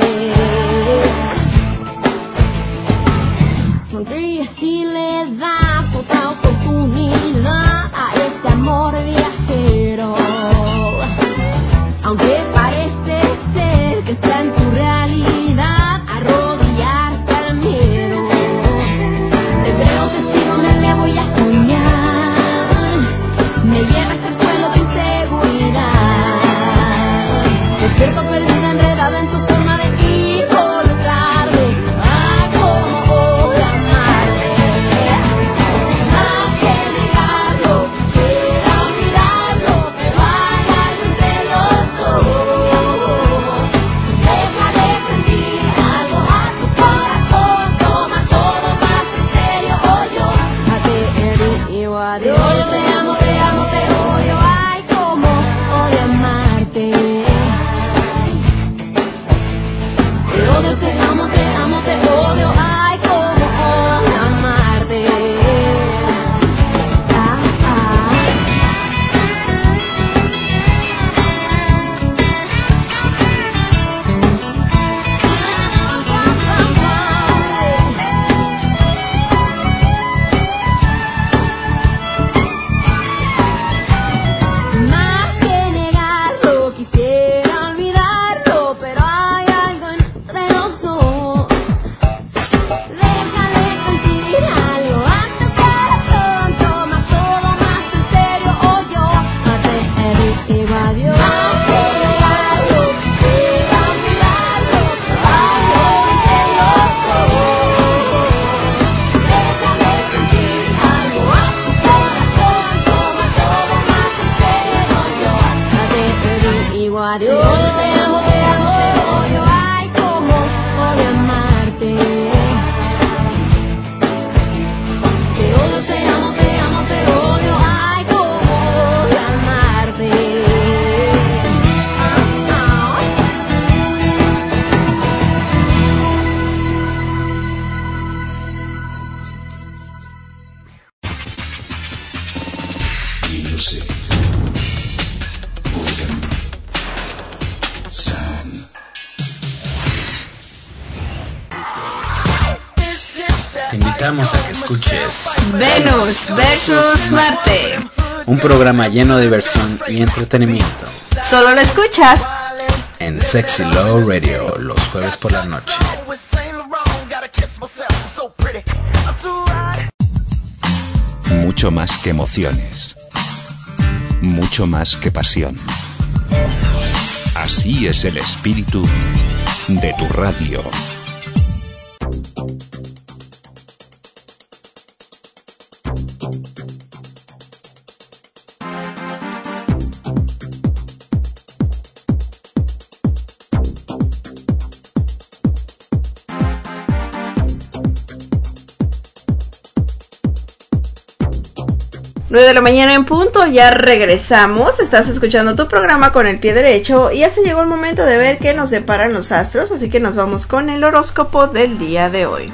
Sonríes y le das otra oportunidad a este amor viajero. Aunque parece ser que está en tu realidad, arrodillarte al miedo. Te creo testigo, me le voy a soñar. Me llevas al suelo de inseguridad. Despierto perdida, enredada en tu forma de involucrarme. Ay, cómo voy a amarte. Más que negarlo, quisiera olvidarlo, pero hay algo entre los dos. invitamos a que escuches Venus versus Marte. un programa lleno de diversión y entretenimiento Solo lo escuchas en Sexy Love Radio los jueves por la noche. Mucho más que emociones. Mucho más que pasión. Así es el espíritu de tu radio. De la mañana en punto, ya regresamos. Estás escuchando tu programa con el pie derecho y ya se llegó el momento de ver qué nos deparan los astros, así que nos vamos con el horóscopo del día de hoy.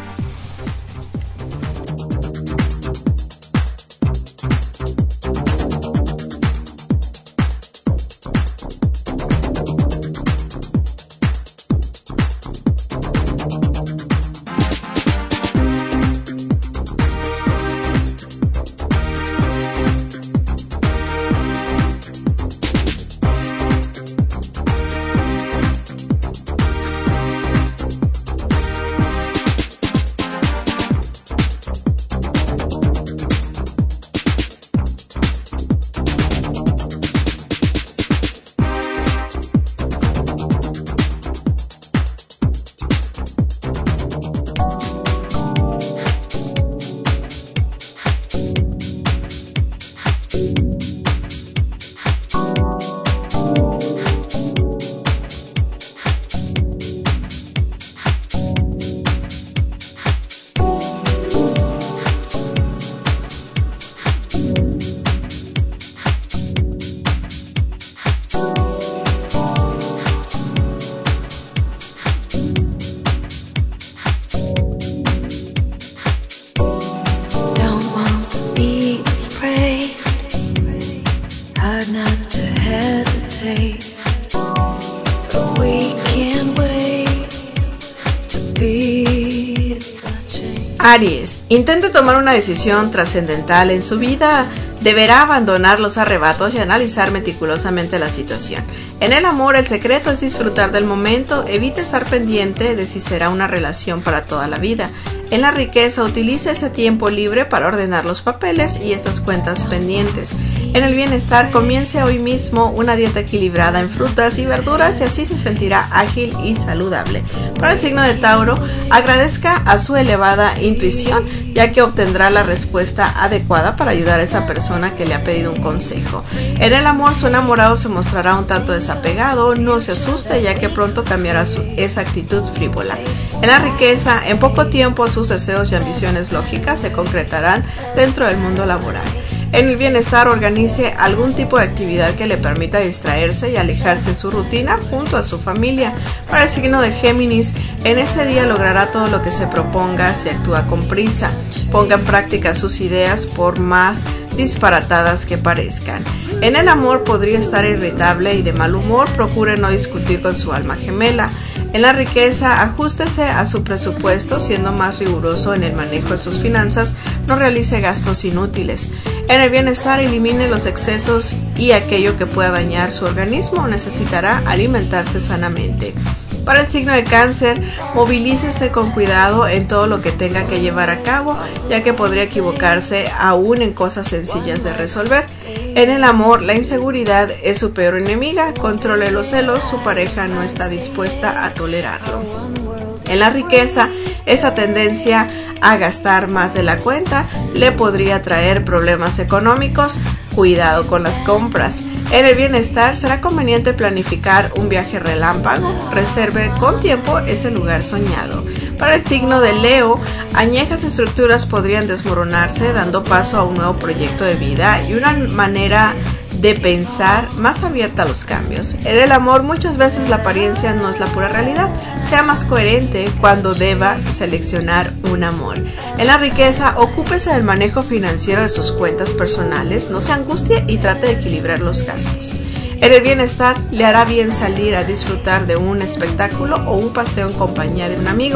Aries, intente tomar una decisión trascendental en su vida. Deberá abandonar los arrebatos y analizar meticulosamente la situación. En el amor, el secreto es disfrutar del momento. Evite estar pendiente de si será una relación para toda la vida. En la riqueza, utilice ese tiempo libre para ordenar los papeles y esas cuentas pendientes. En el bienestar, comience hoy mismo una dieta equilibrada en frutas y verduras y así se sentirá ágil y saludable. Para el signo de Tauro, agradezca a su elevada intuición, ya que obtendrá la respuesta adecuada para ayudar a esa persona que le ha pedido un consejo. En el amor, su enamorado se mostrará un tanto desapegado. No se asuste, ya que pronto cambiará esa actitud frívola. En la riqueza, en poco tiempo sus deseos y ambiciones lógicas se concretarán dentro del mundo laboral. En el bienestar, organice algún tipo de actividad que le permita distraerse y alejarse de su rutina junto a su familia. Para el signo de Géminis, en este día logrará todo lo que se proponga si actúa con prisa. Ponga en práctica sus ideas por más disparatadas que parezcan. En el amor, podría estar irritable y de mal humor. Procure no discutir con su alma gemela. En la riqueza, ajústese a su presupuesto, siendo más riguroso en el manejo de sus finanzas. No realice gastos inútiles. En el bienestar, elimine los excesos y aquello que pueda dañar su organismo. Necesitará alimentarse sanamente. Para el signo de Cáncer, movilícese con cuidado en todo lo que tenga que llevar a cabo, ya que podría equivocarse aún en cosas sencillas de resolver. En el amor, la inseguridad es su peor enemiga. Controle los celos, su pareja no está dispuesta a tolerarlo. En la riqueza, esa tendencia a gastar más de la cuenta le podría traer problemas económicos. Cuidado con las compras. En el bienestar, será conveniente planificar un viaje relámpago. Reserve con tiempo ese lugar soñado. Para el signo de Leo, añejas estructuras podrían desmoronarse, dando paso a un nuevo proyecto de vida y una manera de pensar más abierta a los cambios. En el amor, muchas veces la apariencia no es la pura realidad. Sea más coherente cuando deba seleccionar un amor. En la riqueza, ocúpese del manejo financiero de sus cuentas personales. No se angustie y trate de equilibrar los gastos. En el bienestar, le hará bien salir a disfrutar de un espectáculo o un paseo en compañía de un amigo.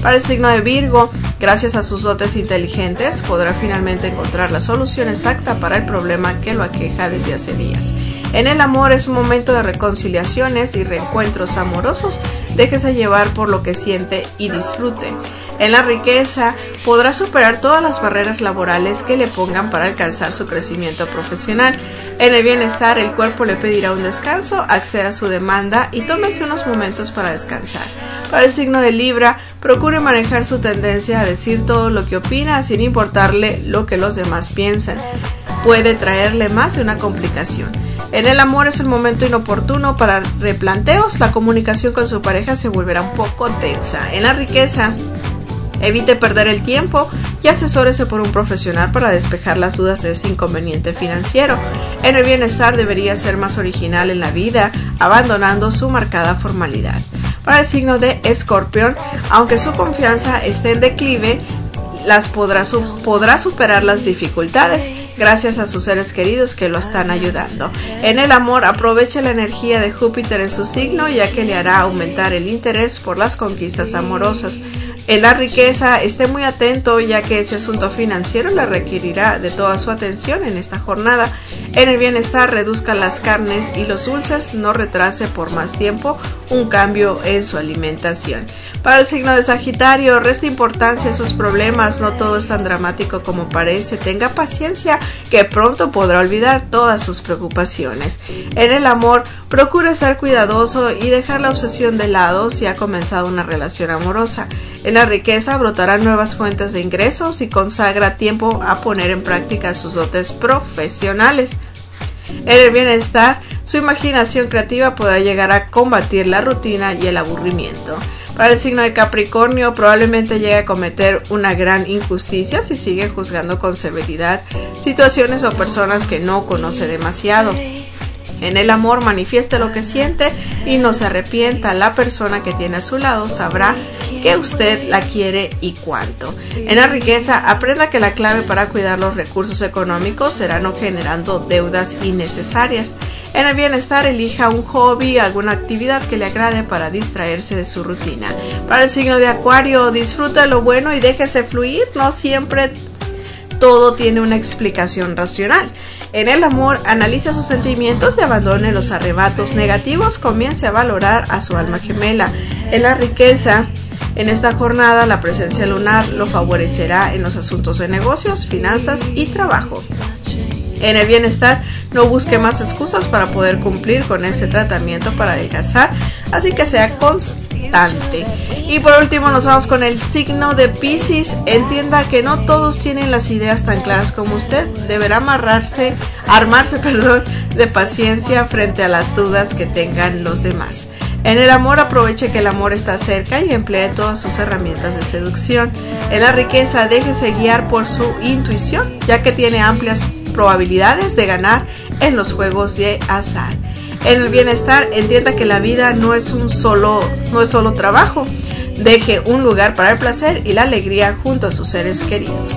Para el signo de Virgo, gracias a sus dotes inteligentes, podrá finalmente encontrar la solución exacta para el problema que lo aqueja desde hace días. En el amor es un momento de reconciliaciones y reencuentros amorosos. Déjese llevar por lo que siente y disfrute. En la riqueza podrá superar todas las barreras laborales que le pongan para alcanzar su crecimiento profesional. En el bienestar, el cuerpo le pedirá un descanso, acceda a su demanda y tómese unos momentos para descansar. Para el signo de Libra, procure manejar su tendencia a decir todo lo que opina sin importarle lo que los demás piensan. Puede traerle más de una complicación. En el amor es el momento inoportuno para replanteos, la comunicación con su pareja se volverá un poco tensa. En la riqueza, evite perder el tiempo y asesórese por un profesional para despejar las dudas de ese inconveniente financiero. En el bienestar debería ser más original en la vida, abandonando su marcada formalidad. Para el signo de Escorpión, aunque su confianza esté en declive, podrá superar las dificultades gracias a sus seres queridos que lo están ayudando. En el amor, aproveche la energía de Júpiter en su signo, ya que le hará aumentar el interés por las conquistas amorosas. En la riqueza, esté muy atento, ya que ese asunto financiero le requerirá de toda su atención en esta jornada. En el bienestar, reduzca las carnes y los dulces, no retrase por más tiempo un cambio en su alimentación. Para el signo de Sagitario, reste importancia a sus problemas, no todo es tan dramático como parece, tenga paciencia que pronto podrá olvidar todas sus preocupaciones. En el amor, procure ser cuidadoso y dejar la obsesión de lado si ha comenzado una relación amorosa. En la riqueza, brotarán nuevas fuentes de ingresos y consagra tiempo a poner en práctica sus dotes profesionales. En el bienestar, su imaginación creativa podrá llegar a combatir la rutina y el aburrimiento. Para el signo de Capricornio, probablemente llegue a cometer una gran injusticia si sigue juzgando con severidad situaciones o personas que no conoce demasiado. En el amor, manifieste lo que siente y no se arrepienta. La persona que tiene a su lado sabrá que usted la quiere y cuánto. En la riqueza, aprenda que la clave para cuidar los recursos económicos será no generando deudas innecesarias. En el bienestar, elija un hobby, alguna actividad que le agrade para distraerse de su rutina. Para el signo de Acuario, disfruta lo bueno y déjese fluir. No siempre todo tiene una explicación racional. En el amor, analice sus sentimientos y abandone los arrebatos negativos. Comience a valorar a su alma gemela. En la riqueza, en esta jornada, la presencia lunar lo favorecerá en los asuntos de negocios, finanzas y trabajo. En el bienestar, no busque más excusas para poder cumplir con ese tratamiento para adelgazar, así que sea constante. Y por último nos vamos con el signo de Piscis. Entienda que no todos tienen las ideas tan claras como usted. Deberá armarse de paciencia frente a las dudas que tengan los demás. En el amor, aproveche que el amor está cerca y emplee todas sus herramientas de seducción. En la riqueza, déjese guiar por su intuición, ya que tiene amplias probabilidades de ganar en los juegos de azar. En el bienestar, entienda que la vida no es solo trabajo. Deje un lugar para el placer y la alegría junto a sus seres queridos.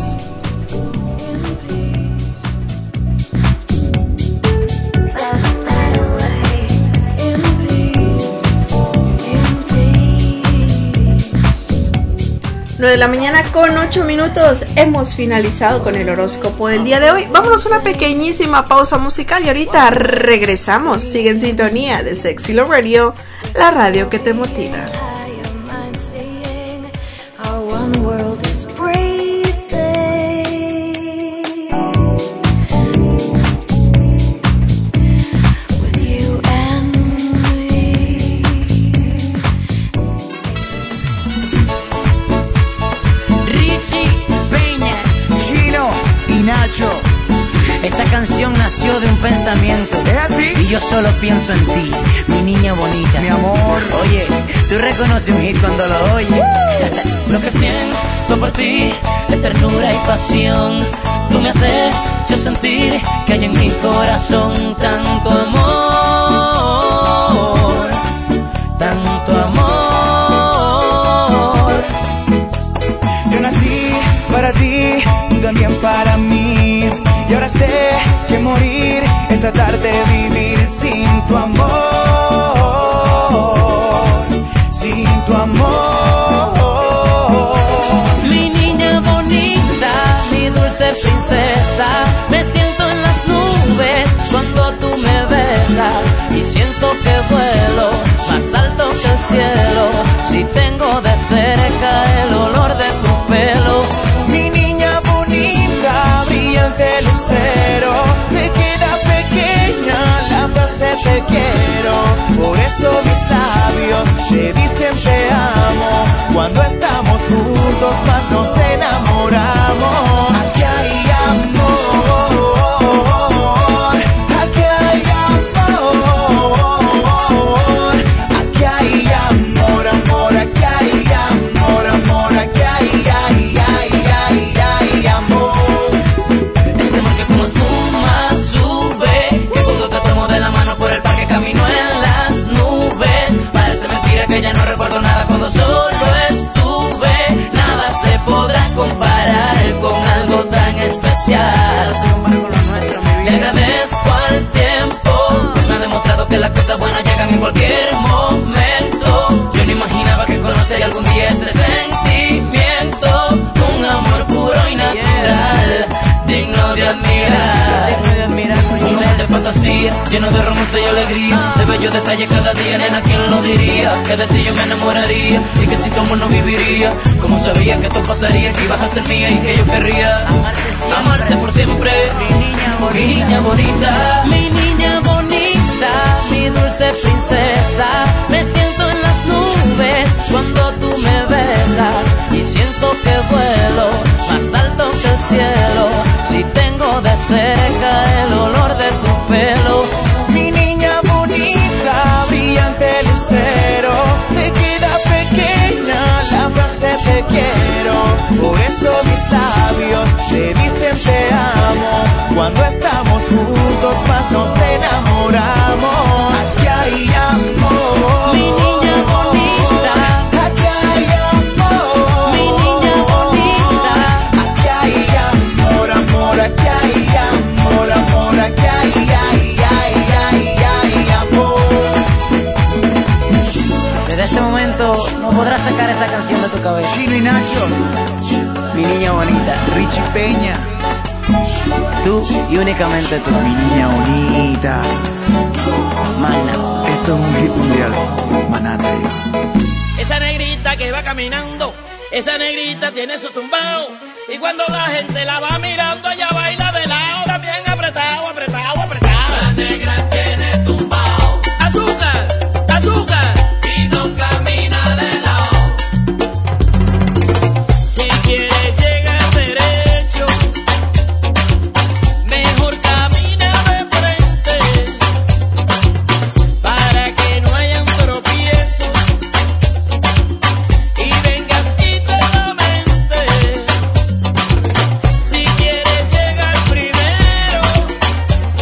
De la mañana con 8 minutos. Hemos finalizado con el horóscopo del día de hoy. Vámonos a una pequeñísima pausa musical y ahorita regresamos. Sigue en sintonía de Sexy Love Radio, la radio que te motiva. Esta canción nació de un pensamiento. ¿Es así? Y yo solo pienso en ti, mi niña bonita. Mi amor. Oye, tú reconoces un hit cuando lo oyes. Lo que siento por ti es ternura y pasión. Tú me has hecho sentir que hay en mi corazón tanto amor, tanto amor. Yo nací para ti, tú también para mí. Y ahora sé que morir es tratar de vivir sin tu amor, sin tu amor. bellos detalles cada día, nena, ¿quién lo diría? Que de ti yo me enamoraría y que sin tu amor no viviría. Como sabía que esto pasaría, que ibas a ser mía y que yo querría amarte por siempre. Mi niña bonita, mi niña bonita, mi dulce princesa. Me siento en las nubes cuando tú me besas y siento que vuelo más alto que el cielo. Si tengo de cerca el olor de tu pelo. Mi niña bonita, brillante lucero, te queda pequeña la frase te quiero. Por eso mis labios te dicen te amo. Cuando estamos juntos más nos enamoramos. Aquí hay amor. Mi niña bonita, aquí hay amor. mi niña bonita. Aquí hay amor, amor, aquí hay amor, amor, aquí hay amor. desde este momento no podrás sacar esta canción de tu cabeza. Chino y Nacho, Mi niña bonita, Richie Peña, tú y únicamente tú. mi niña bonita. Magna. Esto es un hit mundial, maná te digo. Esa negrita que va caminando, esa negrita tiene su tumbao. Y cuando la gente la va mirando, ella baila de lado, también apretado, apretado, apretado. La negra tiene tumbao. Azúcar, azúcar. Y no camina de lado. Si quieres llegar derecho, mejor camina de frente. Para que no hayan tropiezos y vengas y te lamentes. Si quieres llegar primero,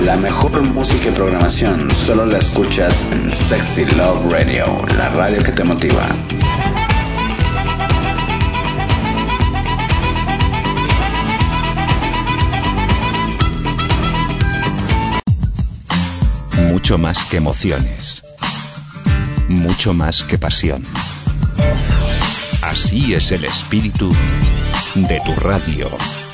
La mejor música y programación solo la escuchas en Sexy Love Radio, la radio que te motiva. Mucho más que emociones. Mucho más que pasión. Así es el espíritu de tu radio.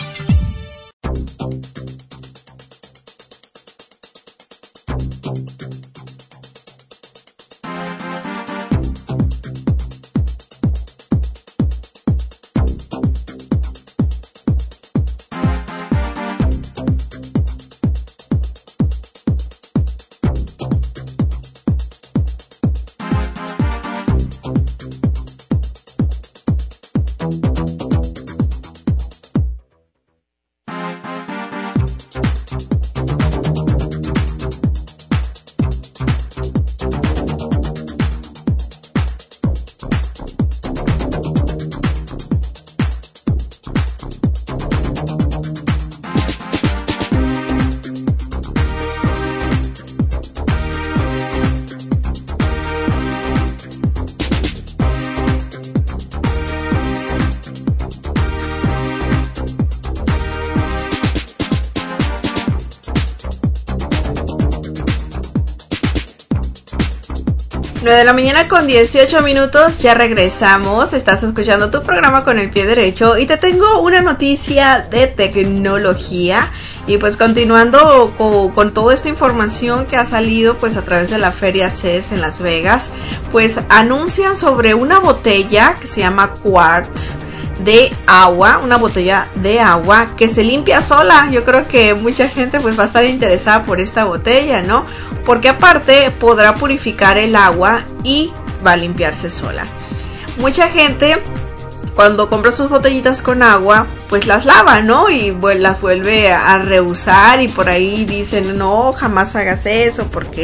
De la mañana con 18 minutos, ya regresamos. Estás escuchando tu programa Con el Pie Derecho y te tengo una noticia de tecnología. Y pues continuando con toda esta información que ha salido pues a través de la Feria CES en Las Vegas, pues anuncian sobre una botella que se llama Quartz de agua, una botella de agua que se limpia sola. Yo creo que mucha gente pues va a estar interesada por esta botella, ¿no? Porque aparte podrá purificar el agua y va a limpiarse sola. Mucha gente cuando compra sus botellitas con agua pues las lava, ¿no? Y las vuelve a reusar y por ahí dicen no, jamás hagas eso porque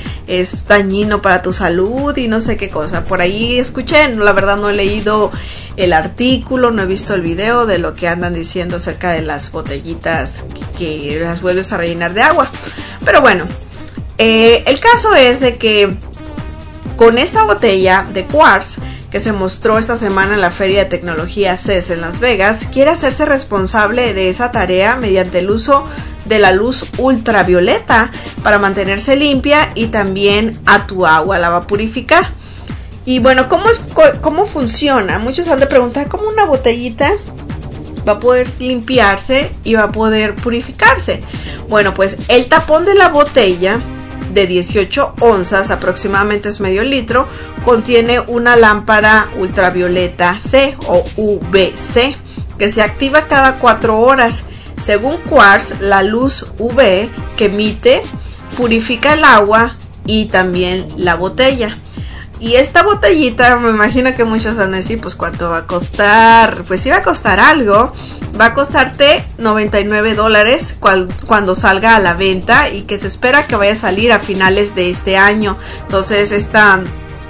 es dañino para tu salud y no sé qué cosa. Por ahí escuché, la verdad no he leído el artículo, no he visto el video de lo que andan diciendo acerca de las botellitas que las vuelves a rellenar de agua. Pero bueno, el caso es de que con esta botella de Quartz que se mostró esta semana en la Feria de Tecnología CES en Las Vegas, quiere hacerse responsable de esa tarea mediante el uso de la luz ultravioleta para mantenerse limpia y también a tu agua la va a purificar. Y bueno, ¿cómo funciona? Muchos han de preguntar cómo una botellita va a poder limpiarse y va a poder purificarse. Bueno, pues el tapón de la botella de 18 onzas, aproximadamente es medio litro, contiene una lámpara ultravioleta C o UVC que se activa cada 4 horas. Según Quartz, la luz UV que emite purifica el agua y también la botella. Y esta botellita, me imagino que muchos van a decir, pues ¿cuánto va a costar? Pues sí va a costar algo. Va a costarte $99 cuando salga a la venta y que se espera que vaya a salir a finales de este año. Entonces esta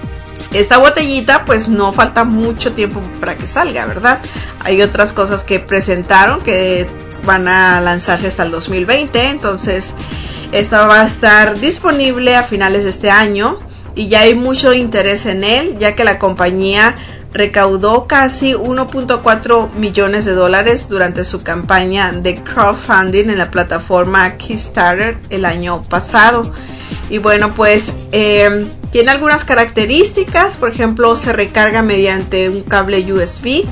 botellita pues no falta mucho tiempo para que salga, ¿verdad? Hay otras cosas que presentaron que van a lanzarse hasta el 2020. Entonces esta va a estar disponible a finales de este año. Y ya hay mucho interés en él, ya que la compañía recaudó casi $1.4 millones durante su campaña de crowdfunding en la plataforma Kickstarter el año pasado. Y bueno, pues tiene algunas características. Por ejemplo, se recarga mediante un cable USB,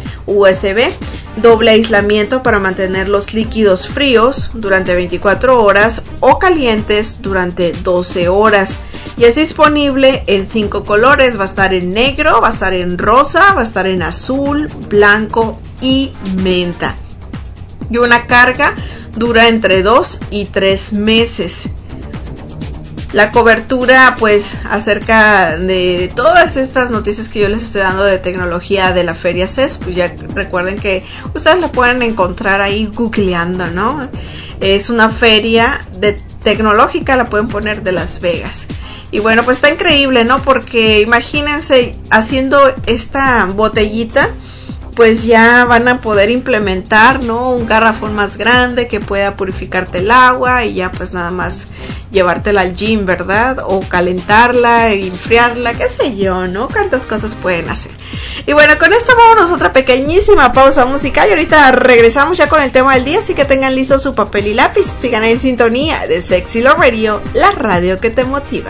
doble aislamiento para mantener los líquidos fríos durante 24 horas o calientes durante 12 horas. Y es disponible en 5 colores. Va a estar en negro, va a estar en rosa, va a estar en azul, blanco y menta. Y una carga dura entre 2 y 3 meses. La cobertura pues acerca de todas estas noticias que yo les estoy dando de tecnología de la Feria CES, pues ya recuerden que ustedes la pueden encontrar ahí googleando, ¿no? Es una feria tecnológica, la pueden poner de Las Vegas. Y bueno, pues está increíble, ¿no? Porque imagínense haciendo esta botellita pues ya van a poder implementar, ¿no? Un garrafón más grande que pueda purificarte el agua y ya pues nada más llevártela al gym, ¿verdad? O calentarla, enfriarla, qué sé yo, ¿no? Cuántas cosas pueden hacer. Y bueno, con esto vámonos a otra pequeñísima pausa musical y ahorita regresamos ya con el tema del día, así que tengan listo su papel y lápiz, sigan en sintonía de Sexy Love Radio, la radio que te motiva.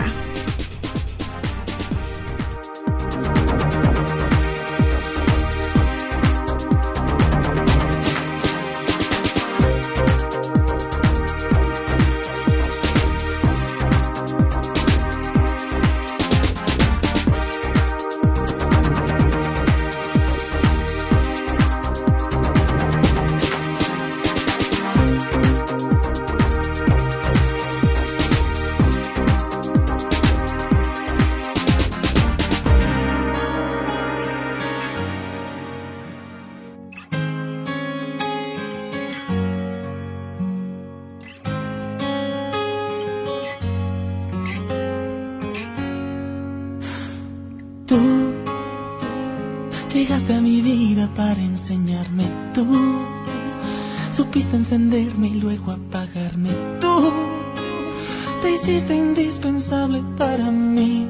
Tú llegaste a mi vida para enseñarme. Tú supiste encenderme y luego apagarme. Tú te hiciste indispensable para mí.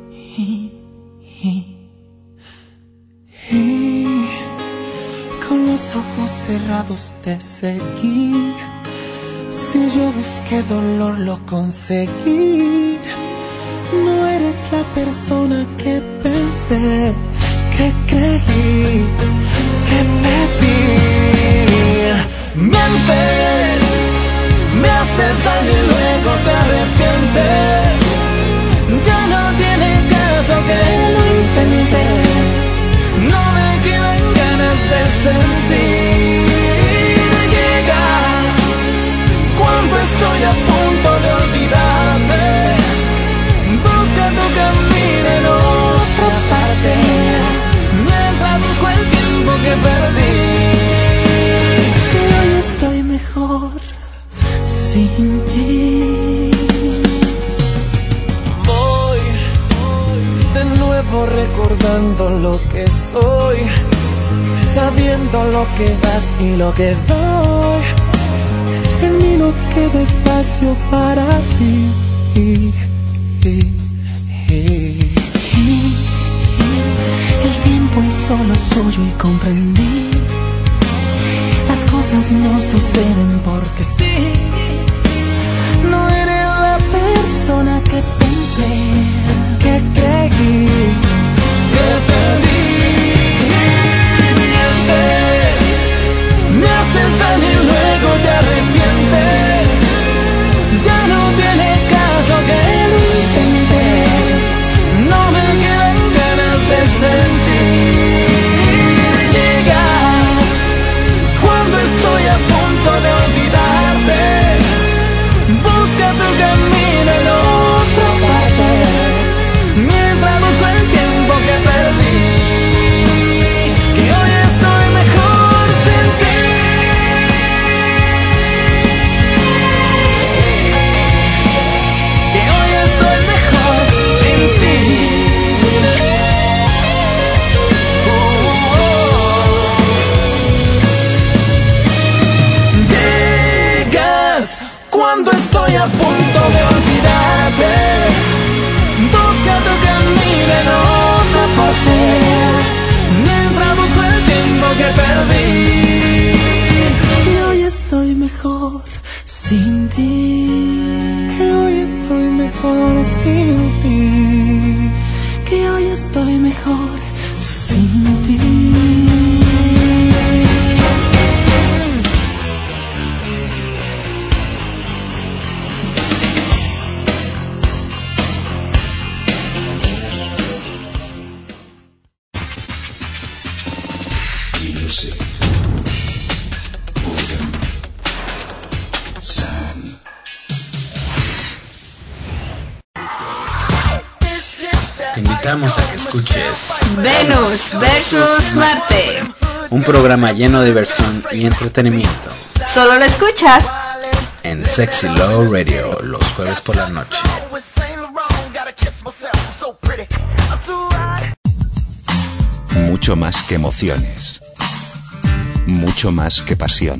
Y con los ojos cerrados te seguí. Si yo busqué dolor, lo conseguí. No eres la persona que pensé, que creí, que pedí. Mientes, me haces daño y luego te arrepientes. Ya no tiene caso que lo intentes. No me quedan ganas de sentir. Llegas cuando estoy a punto de olvidarte. Busca tu camino en otra parte, mientras busco el tiempo que perdí. Que hoy estoy mejor sin ti. Voy de nuevo recordando lo que soy, sabiendo lo que das y lo que doy. En mí no queda espacio para ti. El tiempo es solo suyo y comprendí. Las cosas no suceden porque sí. No eres la persona que pensé, que creí, que pedí. Mientes, me haces daño y luego te arrepientes. Ya no tiene caso que lo intentes. No me quedan ganas de sentir. Llegas cuando estoy a punto de olvidarte. Busca tu camino en otra parte, mientras busco el tiempo que perdí. Que hoy estoy mejor sin ti. Que hoy estoy mejor sin ti. Llegas cuando estoy a punto de olvidarte. Busca tu camino en otra parte, mientras busco el tiempo que perdí. Que hoy estoy mejor sin ti. Que hoy estoy mejor sin ti. Que hoy estoy mejor sin ti. Te invitamos a que escuches Venus versus Marte. un programa lleno de diversión y entretenimiento Solo lo escuchas en Sexy Love Radio los jueves por la noche. Mucho más que emociones. mucho más que pasión.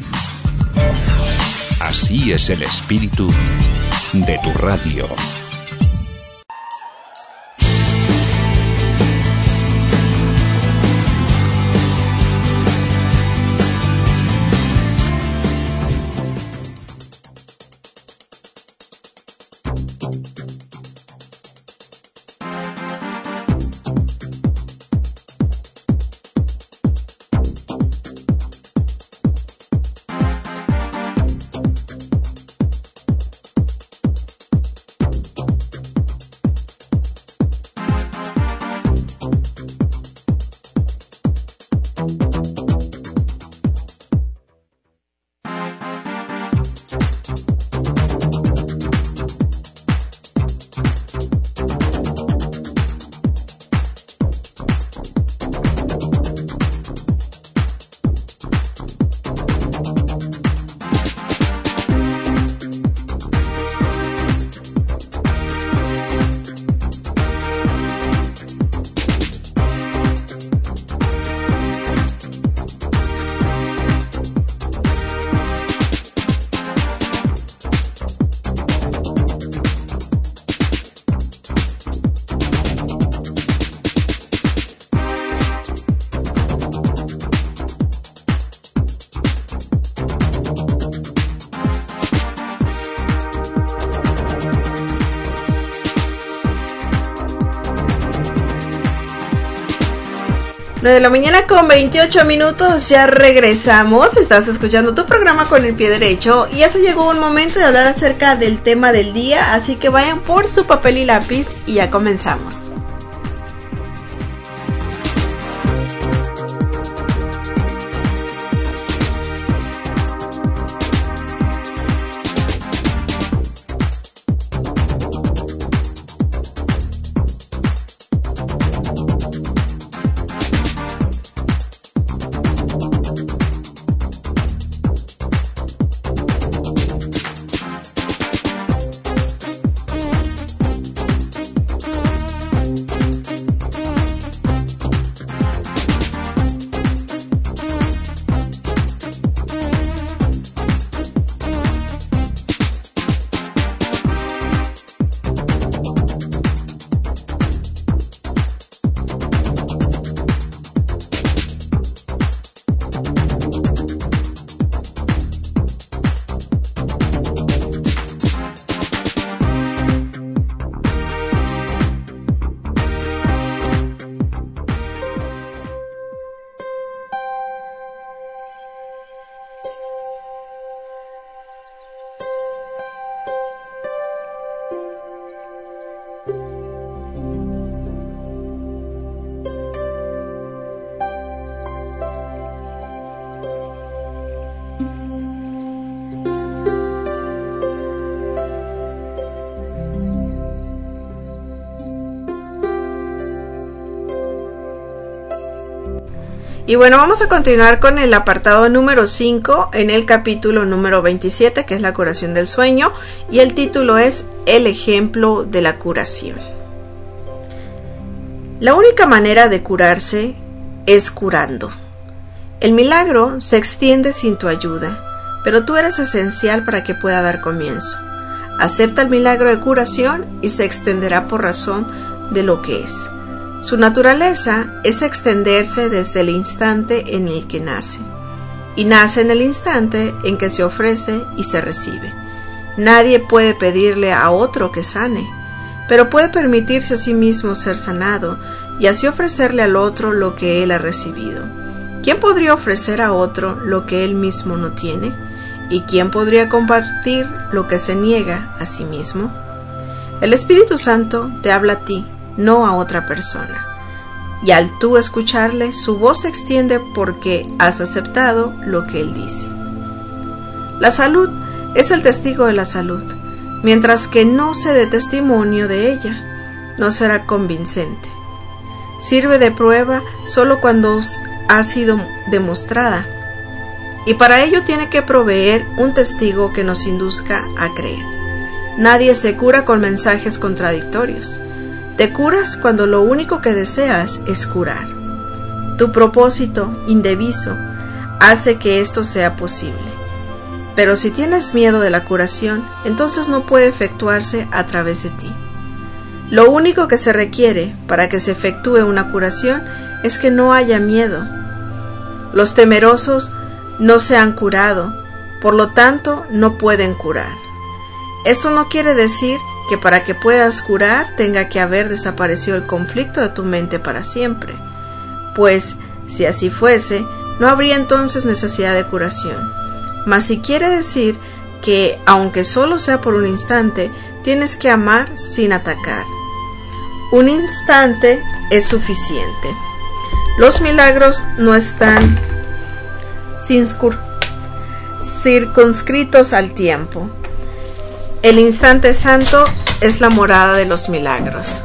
Así es el espíritu de tu radio. De la mañana con 28 minutos, ya regresamos. Estás escuchando tu programa Con el Pie Derecho y ya se llegó un momento de hablar acerca del tema del día, así que vayan por su papel y lápiz y ya comenzamos. Y bueno, vamos a continuar con el apartado número 5 en el capítulo número 27, que es la curación del sueño, y el título es El ejemplo de la curación. La única manera de curarse es curando. El milagro se extiende sin tu ayuda, pero tú eres esencial para que pueda dar comienzo. Acepta el milagro de curación y se extenderá por razón de lo que es. Su naturaleza es extenderse desde el instante en el que nace, y nace en el instante en que se ofrece y se recibe. Nadie puede pedirle a otro que sane, pero puede permitirse a sí mismo ser sanado y así ofrecerle al otro lo que él ha recibido. ¿Quién podría ofrecer a otro lo que él mismo no tiene? ¿Y quién podría compartir lo que se niega a sí mismo? El Espíritu Santo te habla a ti, no a otra persona. Y al tú escucharle, su voz se extiende porque has aceptado lo que él dice. La salud es el testigo de la salud, mientras que no se dé testimonio de ella, no será convincente. Sirve de prueba solo cuando ha sido demostrada, y para ello tiene que proveer un testigo que nos induzca a creer. Nadie se cura con mensajes contradictorios. Te curas cuando lo único que deseas es curar. Tu propósito indeviso hace que esto sea posible. Pero si tienes miedo de la curación, entonces no puede efectuarse a través de ti. Lo único que se requiere para que se efectúe una curación es que no haya miedo. Los temerosos no se han curado, por lo tanto no pueden curar. Eso no quiere decir que para que puedas curar tenga que haber desaparecido el conflicto de tu mente para siempre, pues si así fuese, no habría entonces necesidad de curación. Mas si quiere decir que, aunque solo sea por un instante, tienes que amar sin atacar. Un instante es suficiente. Los milagros no están circunscritos al tiempo. El instante santo es la morada de los milagros.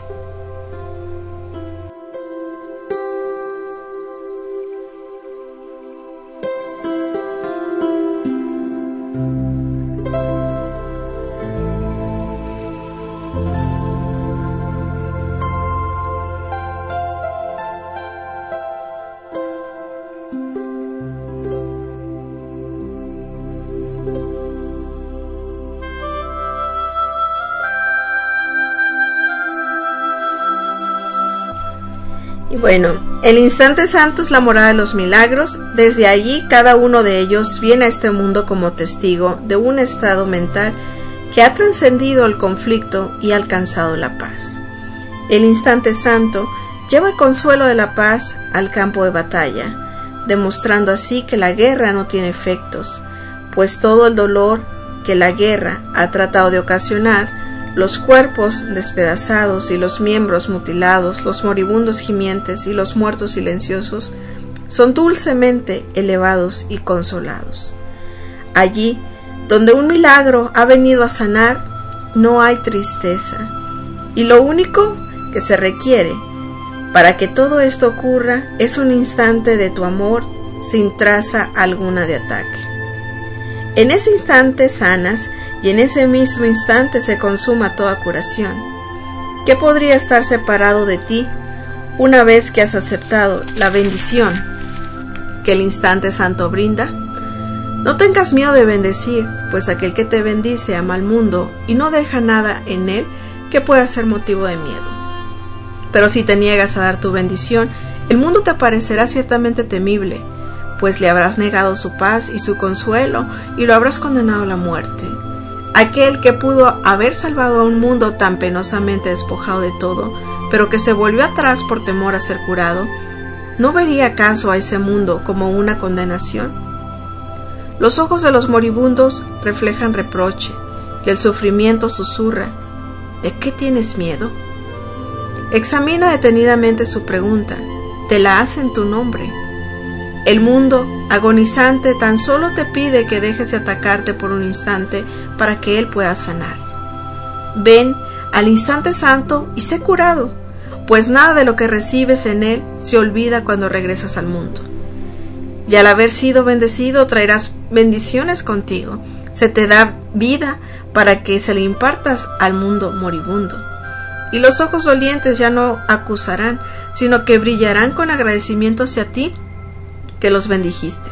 Bueno, el instante santo es la morada de los milagros. Desde allí cada uno de ellos viene a este mundo como testigo de un estado mental que ha trascendido el conflicto y ha alcanzado la paz. El instante santo lleva el consuelo de la paz al campo de batalla, demostrando así que la guerra no tiene efectos, pues todo el dolor que la guerra ha tratado de ocasionar, los cuerpos despedazados y los miembros mutilados, los moribundos gimientes y los muertos silenciosos, son dulcemente elevados y consolados. Allí, donde un milagro ha venido a sanar, no hay tristeza, y lo único que se requiere para que todo esto ocurra es un instante de tu amor sin traza alguna de ataque. En ese instante sanas, y en ese mismo instante se consuma toda curación. ¿Qué podría estar separado de ti una vez que has aceptado la bendición que el instante santo brinda? No tengas miedo de bendecir, pues aquel que te bendice ama al mundo y no deja nada en él que pueda ser motivo de miedo. Pero si te niegas a dar tu bendición, el mundo te parecerá ciertamente temible, pues le habrás negado su paz y su consuelo y lo habrás condenado a la muerte. Aquel que pudo haber salvado a un mundo tan penosamente despojado de todo, pero que se volvió atrás por temor a ser curado, ¿no vería acaso a ese mundo como una condenación? Los ojos de los moribundos reflejan reproche, y el sufrimiento susurra: ¿de qué tienes miedo? Examina detenidamente su pregunta, te la hace en tu nombre. El mundo, agonizante, tan solo te pide que dejes de atacarte por un instante para que él pueda sanar. Ven al instante santo y sé curado, pues nada de lo que recibes en él se olvida cuando regresas al mundo. Y al haber sido bendecido traerás bendiciones contigo. Se te da vida para que se le impartas al mundo moribundo. Y los ojos dolientes ya no acusarán, sino que brillarán con agradecimiento hacia ti que los bendijiste.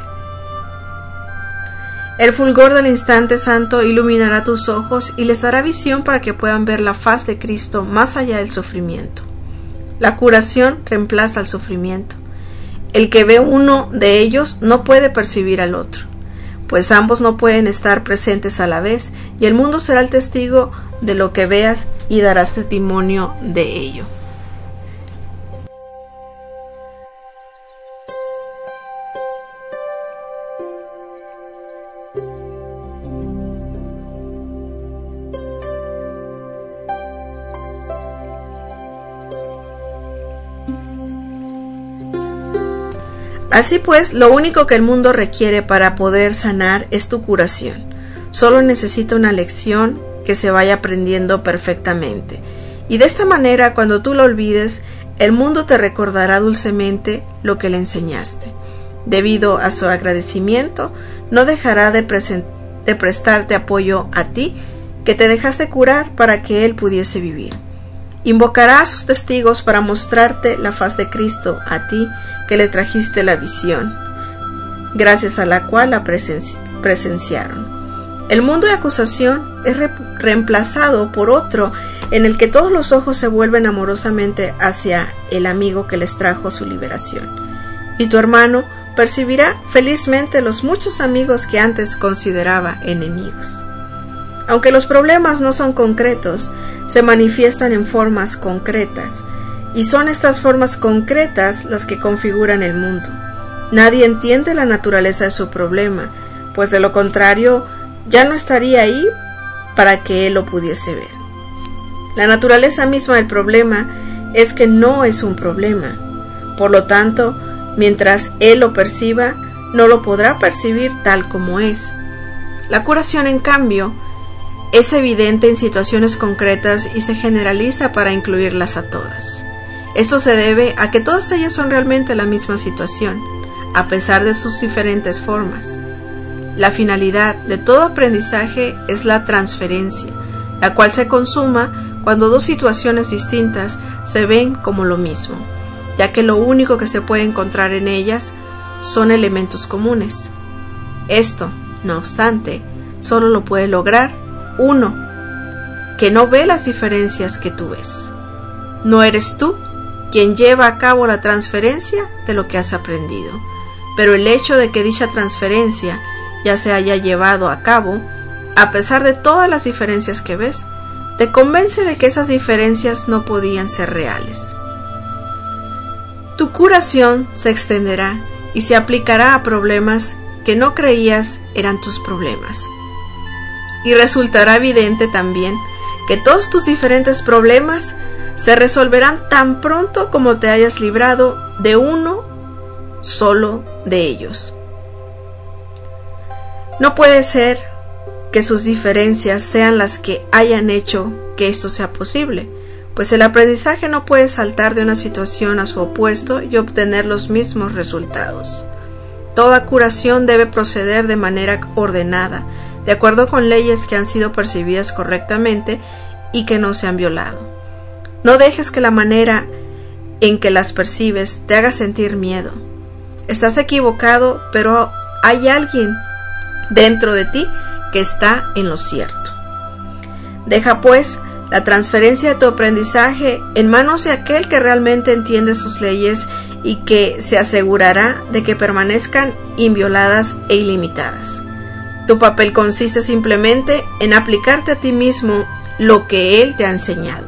El fulgor del instante santo iluminará tus ojos y les dará visión para que puedan ver la faz de Cristo más allá del sufrimiento. La curación reemplaza al sufrimiento. El que ve uno de ellos no puede percibir al otro, pues ambos no pueden estar presentes a la vez, y el mundo será el testigo de lo que veas y darás testimonio de ello. Así pues, lo único que el mundo requiere para poder sanar es tu curación. Solo necesita una lección que se vaya aprendiendo perfectamente. Y de esta manera, cuando tú lo olvides, el mundo te recordará dulcemente lo que le enseñaste. Debido a su agradecimiento, no dejará de prestarte apoyo a ti, que te dejaste curar para que él pudiese vivir. Invocará a sus testigos para mostrarte la faz de Cristo a ti, que le trajiste la visión. gracias a la cual la presenciaron. El mundo de acusación es reemplazado por otro en el que todos los ojos se vuelven amorosamente hacia el amigo que les trajo su liberación. Y tu hermano percibirá felizmente los muchos amigos que antes consideraba enemigos. Aunque los problemas no son concretos, se manifiestan en formas concretas, y son estas formas concretas las que configuran el mundo. Nadie entiende la naturaleza de su problema, pues de lo contrario ya no estaría ahí para que él lo pudiese ver. La naturaleza misma del problema es que no es un problema. Por lo tanto, mientras él lo perciba, no lo podrá percibir tal como es. La curación, en cambio, es evidente en situaciones concretas y se generaliza para incluirlas a todas. Esto se debe a que todas ellas son realmente la misma situación, a pesar de sus diferentes formas. La finalidad de todo aprendizaje es la transferencia, la cual se consuma cuando dos situaciones distintas se ven como lo mismo, ya que lo único que se puede encontrar en ellas son elementos comunes. Esto, no obstante, solo lo puede lograr uno que no ve las diferencias que tú ves. No eres tú quien lleva a cabo la transferencia de lo que has aprendido, pero el hecho de que dicha transferencia ya se haya llevado a cabo, a pesar de todas las diferencias que ves, te convence de que esas diferencias no podían ser reales. Tu curación se extenderá y se aplicará a problemas que no creías eran tus problemas. Y resultará evidente también que todos tus diferentes problemas se resolverán tan pronto como te hayas librado de uno solo de ellos. No puede ser que sus diferencias sean las que hayan hecho que esto sea posible, pues el aprendizaje no puede saltar de una situación a su opuesto y obtener los mismos resultados. Toda curación debe proceder de manera ordenada, de acuerdo con leyes que han sido percibidas correctamente y que no se han violado. No dejes que la manera en que las percibes te haga sentir miedo. Estás equivocado, pero hay alguien dentro de ti que está en lo cierto. Deja pues la transferencia de tu aprendizaje en manos de aquel que realmente entiende sus leyes y que se asegurará de que permanezcan invioladas e ilimitadas. Tu papel consiste simplemente en aplicarte a ti mismo lo que él te ha enseñado.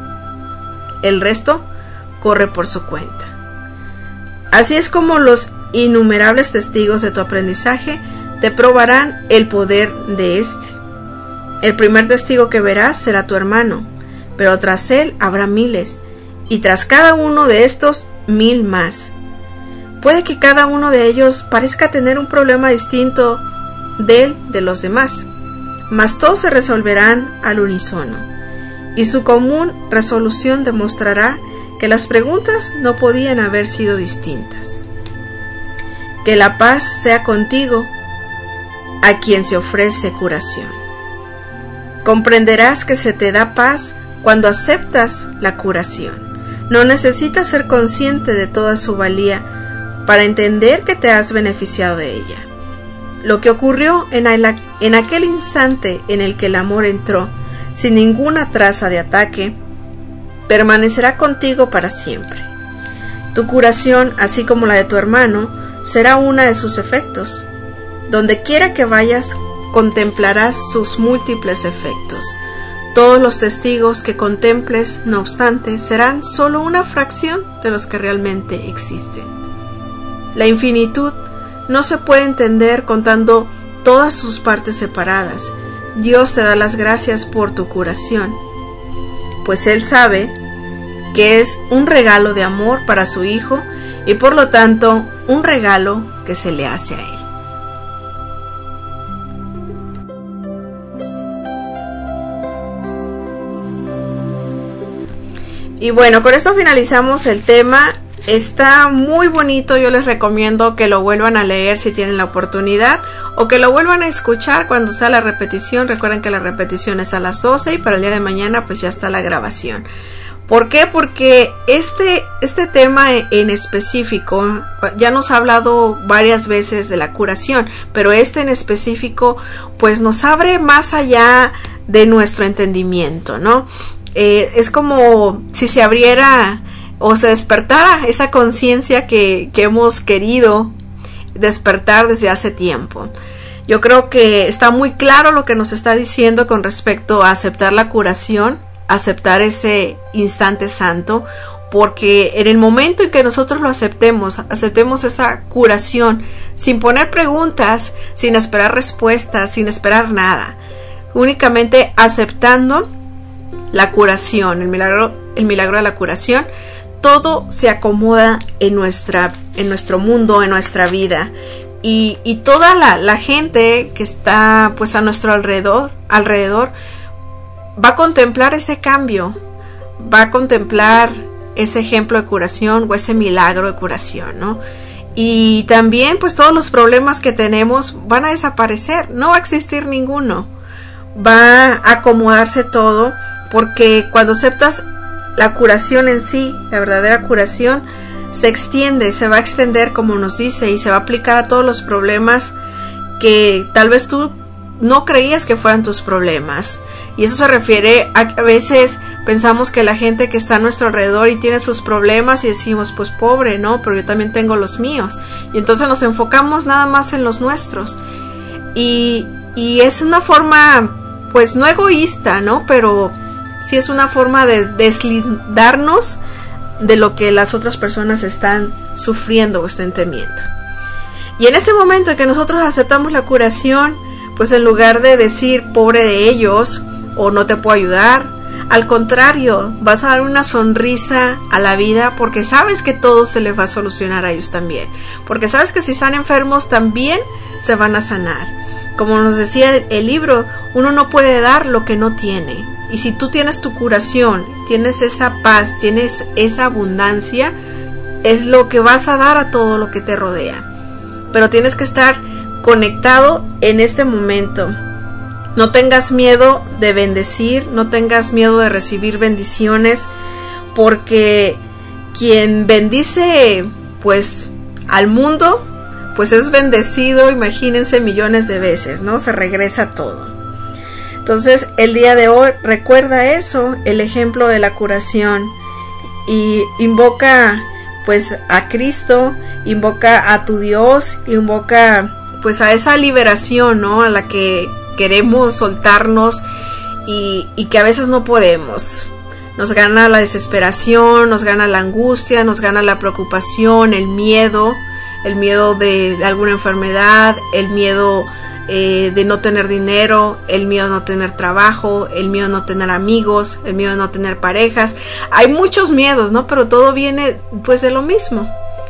El resto corre por su cuenta. Así es como los innumerables testigos de tu aprendizaje te probarán el poder de este. El primer testigo que verás será tu hermano, pero tras él habrá miles, y tras cada uno de estos 1000 más. Puede que cada uno de ellos parezca tener un problema distinto de los demás, mas todos se resolverán al unísono, y su común resolución demostrará que las preguntas no podían haber sido distintas. Que la paz sea contigo, a quien se ofrece curación. Comprenderás que se te da paz cuando aceptas la curación. No necesitas ser consciente de toda su valía para entender que te has beneficiado de ella. Lo que ocurrió en aquel instante en el que el amor entró, sin ninguna traza de ataque, permanecerá contigo para siempre. Tu curación, así como la de tu hermano, será una de sus efectos. Donde quiera que vayas, contemplarás sus múltiples efectos. Todos los testigos que contemples, no obstante, serán solo una fracción de los que realmente existen. La infinitud no se puede entender contando todas sus partes separadas. Dios te da las gracias por tu curación, pues Él sabe que es un regalo de amor para su Hijo y por lo tanto un regalo que se le hace a Él. Y bueno, con esto finalizamos el tema. Está muy bonito, yo les recomiendo que lo vuelvan a leer si tienen la oportunidad o que lo vuelvan a escuchar cuando sea la repetición. Recuerden que la repetición es a las 12 y para el día de mañana pues ya está la grabación. ¿Por qué? Porque este tema en específico, ya nos ha hablado varias veces de la curación, pero en específico pues nos abre más allá de nuestro entendimiento, ¿no? Es como si se abriera o se despertara esa conciencia que hemos querido despertar desde hace tiempo. Yo creo que está muy claro lo que nos está diciendo con respecto a aceptar la curación, aceptar ese instante santo, porque en el momento en que nosotros lo aceptemos esa curación sin poner preguntas, sin esperar respuestas, sin esperar nada, únicamente aceptando la curación, el milagro de la curación, todo se acomoda en nuestro mundo, en nuestra vida, y toda la gente que está pues a nuestro alrededor va a contemplar ese cambio, va a contemplar ese ejemplo de curación o ese milagro de curación, ¿no? Y también pues todos los problemas que tenemos van a desaparecer, no va a existir ninguno, va a acomodarse todo, porque cuando aceptas la curación en sí, la verdadera curación, se extiende, se va a extender como nos dice, y se va a aplicar a todos los problemas que tal vez tú no creías que fueran tus problemas. Y eso se refiere a veces pensamos que la gente que está a nuestro alrededor y tiene sus problemas y decimos, pues pobre, ¿no? Pero yo también tengo los míos. Y entonces nos enfocamos nada más en los nuestros. Y es una forma, pues no egoísta, ¿no? Pero sí es una forma de deslindarnos de lo que las otras personas están sufriendo o están temiendo. Y en este momento en que nosotros aceptamos la curación, pues en lugar de decir pobre de ellos o no te puedo ayudar, al contrario, vas a dar una sonrisa a la vida, porque sabes que todo se les va a solucionar a ellos también, porque sabes que si están enfermos también se van a sanar. Como nos decía el libro, uno no puede dar lo que no tiene, y si tú tienes tu curación, tienes esa paz, tienes esa abundancia, es lo que vas a dar a todo lo que te rodea. Pero tienes que estar conectado en este momento. No tengas miedo de bendecir, no tengas miedo de recibir bendiciones, porque quien bendice pues al mundo, pues es bendecido, imagínense, millones de veces, ¿no? Se regresa todo. Entonces el día de hoy recuerda eso, el ejemplo de la curación, y invoca pues a Cristo, invoca a tu Dios, invoca pues a esa liberación, ¿no? A la que queremos soltarnos y que a veces no podemos. Nos gana la desesperación, nos gana la angustia, nos gana la preocupación, el miedo de alguna enfermedad, el miedo de no tener dinero, el miedo de no tener trabajo, el miedo de no tener amigos, el miedo de no tener parejas. Hay muchos miedos, ¿no? Pero todo viene pues de lo mismo,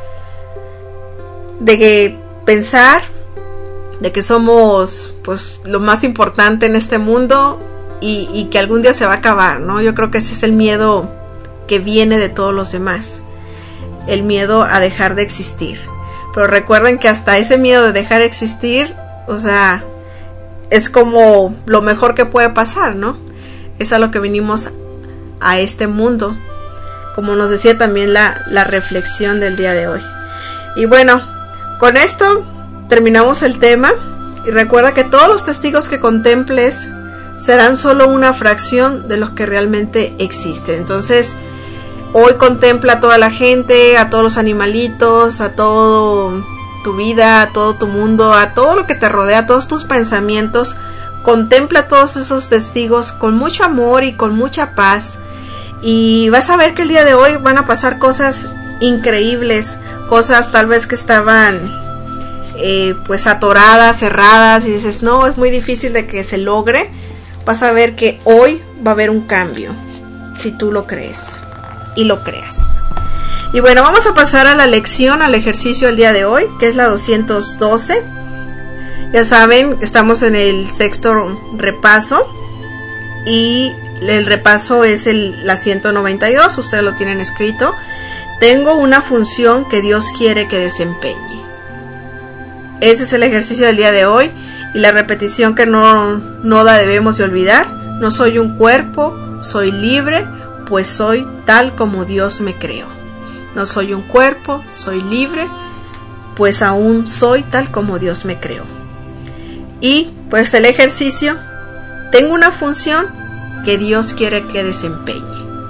de que pensar de que somos pues lo más importante en este mundo y que algún día se va a acabar, ¿no? Yo creo que ese es el miedo que viene de todos los demás, el miedo a dejar de existir. Pero recuerden que hasta ese miedo de dejar de existir, o sea, es como lo mejor que puede pasar, ¿no? Es a lo que vinimos a este mundo, como nos decía también la reflexión del día de hoy. Y bueno, con esto terminamos el tema, y recuerda que todos los testigos que contemples serán solo una fracción de los que realmente existen. Entonces hoy contempla a toda la gente, a todos los animalitos, a todo tu vida, a todo tu mundo, a todo lo que te rodea, a todos tus pensamientos. Contempla a todos esos testigos con mucho amor y con mucha paz, y vas a ver que el día de hoy van a pasar cosas increíbles, cosas tal vez que estaban pues atoradas, cerradas, y dices no, es muy difícil de que se logre. Vas a ver que hoy va a haber un cambio, si tú lo crees y lo creas. Y bueno, vamos a pasar a la lección, al ejercicio del día de hoy, que es la 212. Ya saben, estamos en el sexto repaso, y el repaso es la 192, ustedes lo tienen escrito. Tengo una función que Dios quiere que desempeñe. Ese es el ejercicio del día de hoy, y la repetición que no la debemos de olvidar. No soy un cuerpo, soy libre, pues soy tal como Dios me creó. No soy un cuerpo, soy libre, pues aún soy tal como Dios me creó. Y pues el ejercicio, tengo una función que Dios quiere que desempeñe.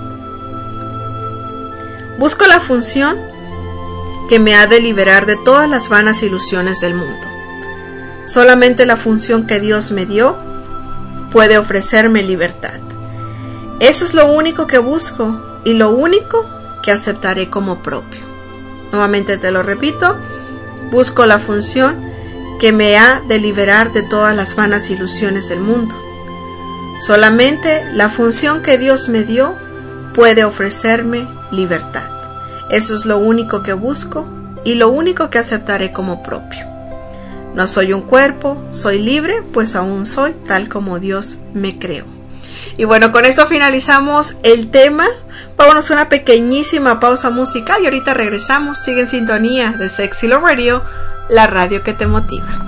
Busco la función que me ha de liberar de todas las vanas ilusiones del mundo. Solamente la función que Dios me dio puede ofrecerme libertad. Eso es lo único que busco y lo único que aceptaré como propio. Nuevamente te lo repito, busco la función que me ha de liberar de todas las vanas ilusiones del mundo. Solamente la función que Dios me dio puede ofrecerme libertad. Eso es lo único que busco y lo único que aceptaré como propio. No soy un cuerpo, soy libre, pues aún soy tal como Dios me creó. Y bueno, con esto finalizamos el tema. Vámonos a una pequeñísima pausa musical y ahorita regresamos. Sigue en sintonía de Sexy Love Radio, la radio que te motiva.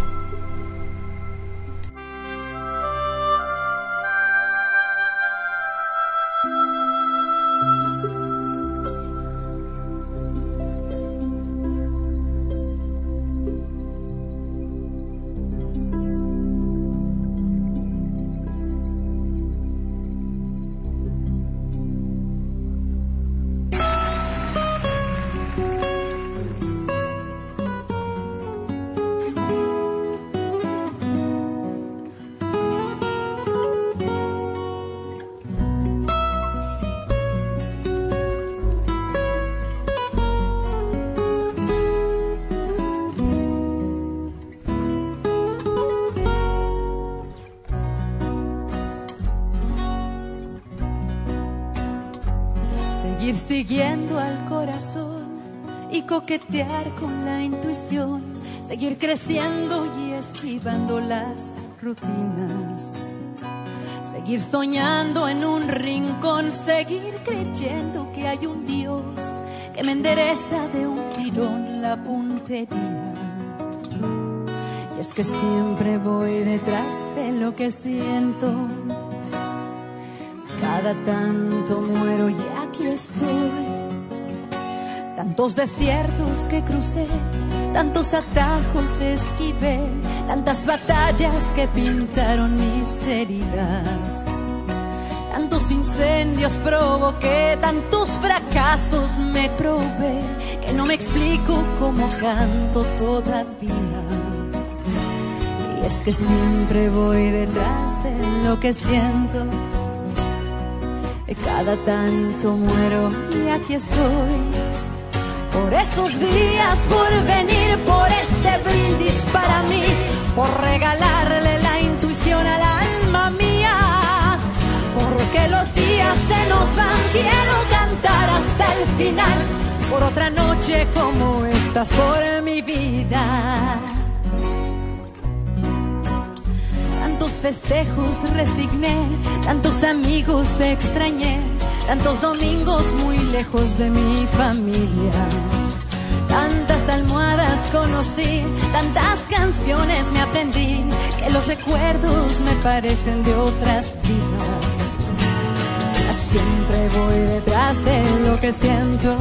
Seguir siguiendo al corazón y coquetear con la intuición, seguir creciendo y esquivando las rutinas, seguir soñando en un rincón, seguir creyendo que hay un Dios que me endereza de un tirón la puntería. Y es que siempre voy detrás de lo que siento, cada tanto muero y aquí estoy. Tantos desiertos que crucé, tantos atajos esquivé, tantas batallas que pintaron mis heridas, tantos incendios provoqué, tantos fracasos me probé, que no me explico cómo canto todavía. Y es que siempre voy detrás de lo que siento, cada tanto muero y aquí estoy. Por esos días, por venir, por este brindis para mí, por regalarle la intuición al alma mía, porque los días se nos van, quiero cantar hasta el final, por otra noche como estas, por mi vida. Tantos festejos resigné, tantos amigos extrañé, tantos domingos muy lejos de mi familia, tantas almohadas conocí, tantas canciones me aprendí, que los recuerdos me parecen de otras vidas. Siempre voy detrás de lo que siento,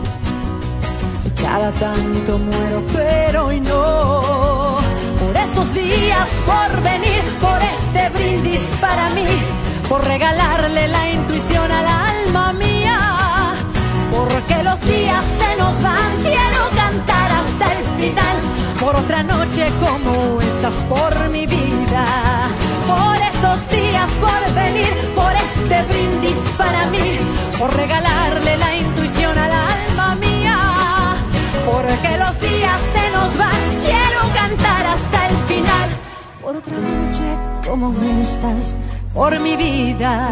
cada tanto muero pero hoy no. Por esos días, por venir, por este brindis para mí, por regalarle la intuición al alma mía, porque los días se nos van, quiero cantar hasta el final, por otra noche como estas, por mi vida. Por esos días, por venir, por este brindis para mí, por regalarle la intuición al alma mía, porque los días se nos van, quiero cantar hasta el final, por otra noche como estas, por mi vida.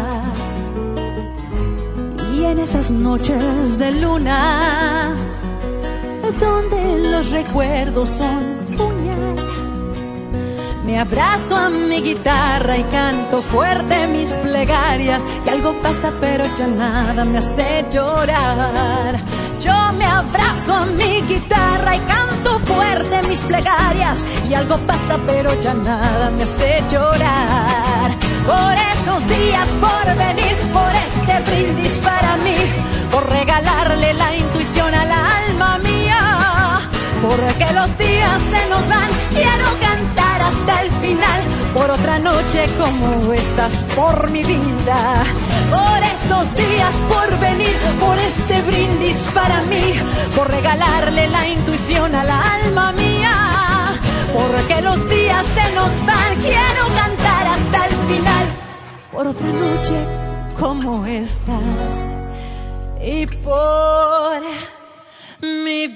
Y en esas noches de luna, donde los recuerdos son puñal, me abrazo a mi guitarra y canto fuerte mis plegarias, y algo pasa pero ya nada me hace llorar. Yo me abrazo a mi guitarra y canto fuerte mis plegarias, y algo pasa pero ya nada me hace llorar. Por esos días, por venir, por este brindis final, por otra noche como estas, por mi vida, por esos días por venir, por este brindis para mí, por regalarle la intuición al alma mía, porque los días se nos van, quiero cantar hasta el final, por otra noche como estas y por mi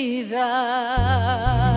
vida.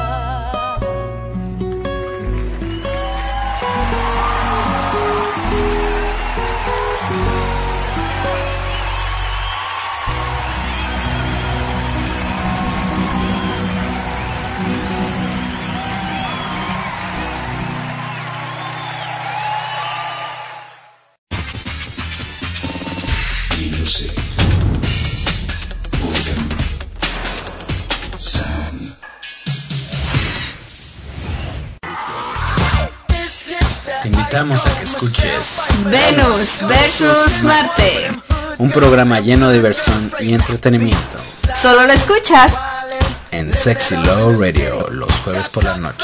Te invitamos a que escuches Venus versus Marte, un programa lleno de diversión y entretenimiento. Solo lo escuchas en Sexy Love Radio los jueves por la noche.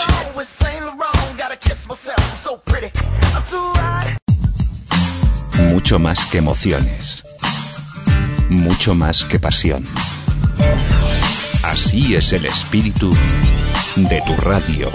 Mucho más que emociones, mucho más que pasión. Así es el espíritu de tu radio.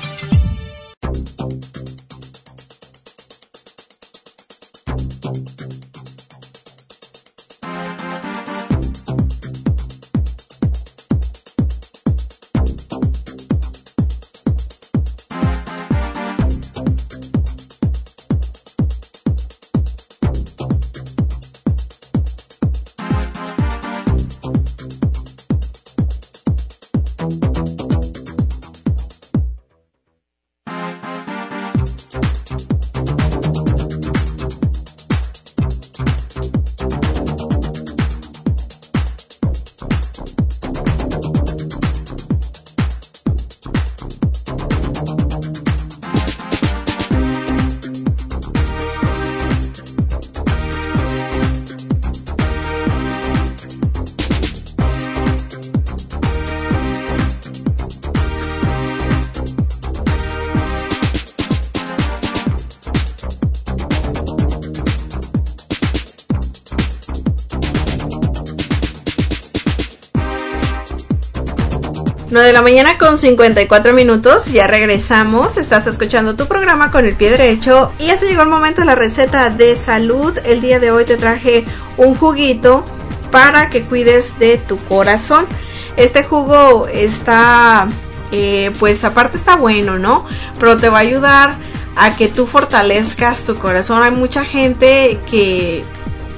De la mañana con 54 minutos, ya regresamos, estás escuchando tu programa con el pie derecho y ya se llegó el momento de la receta de salud. El día de hoy te traje un juguito para que cuides de tu corazón. Este jugo está, pues aparte está bueno, ¿no? Pero te va a ayudar a que tú fortalezcas tu corazón. Hay mucha gente que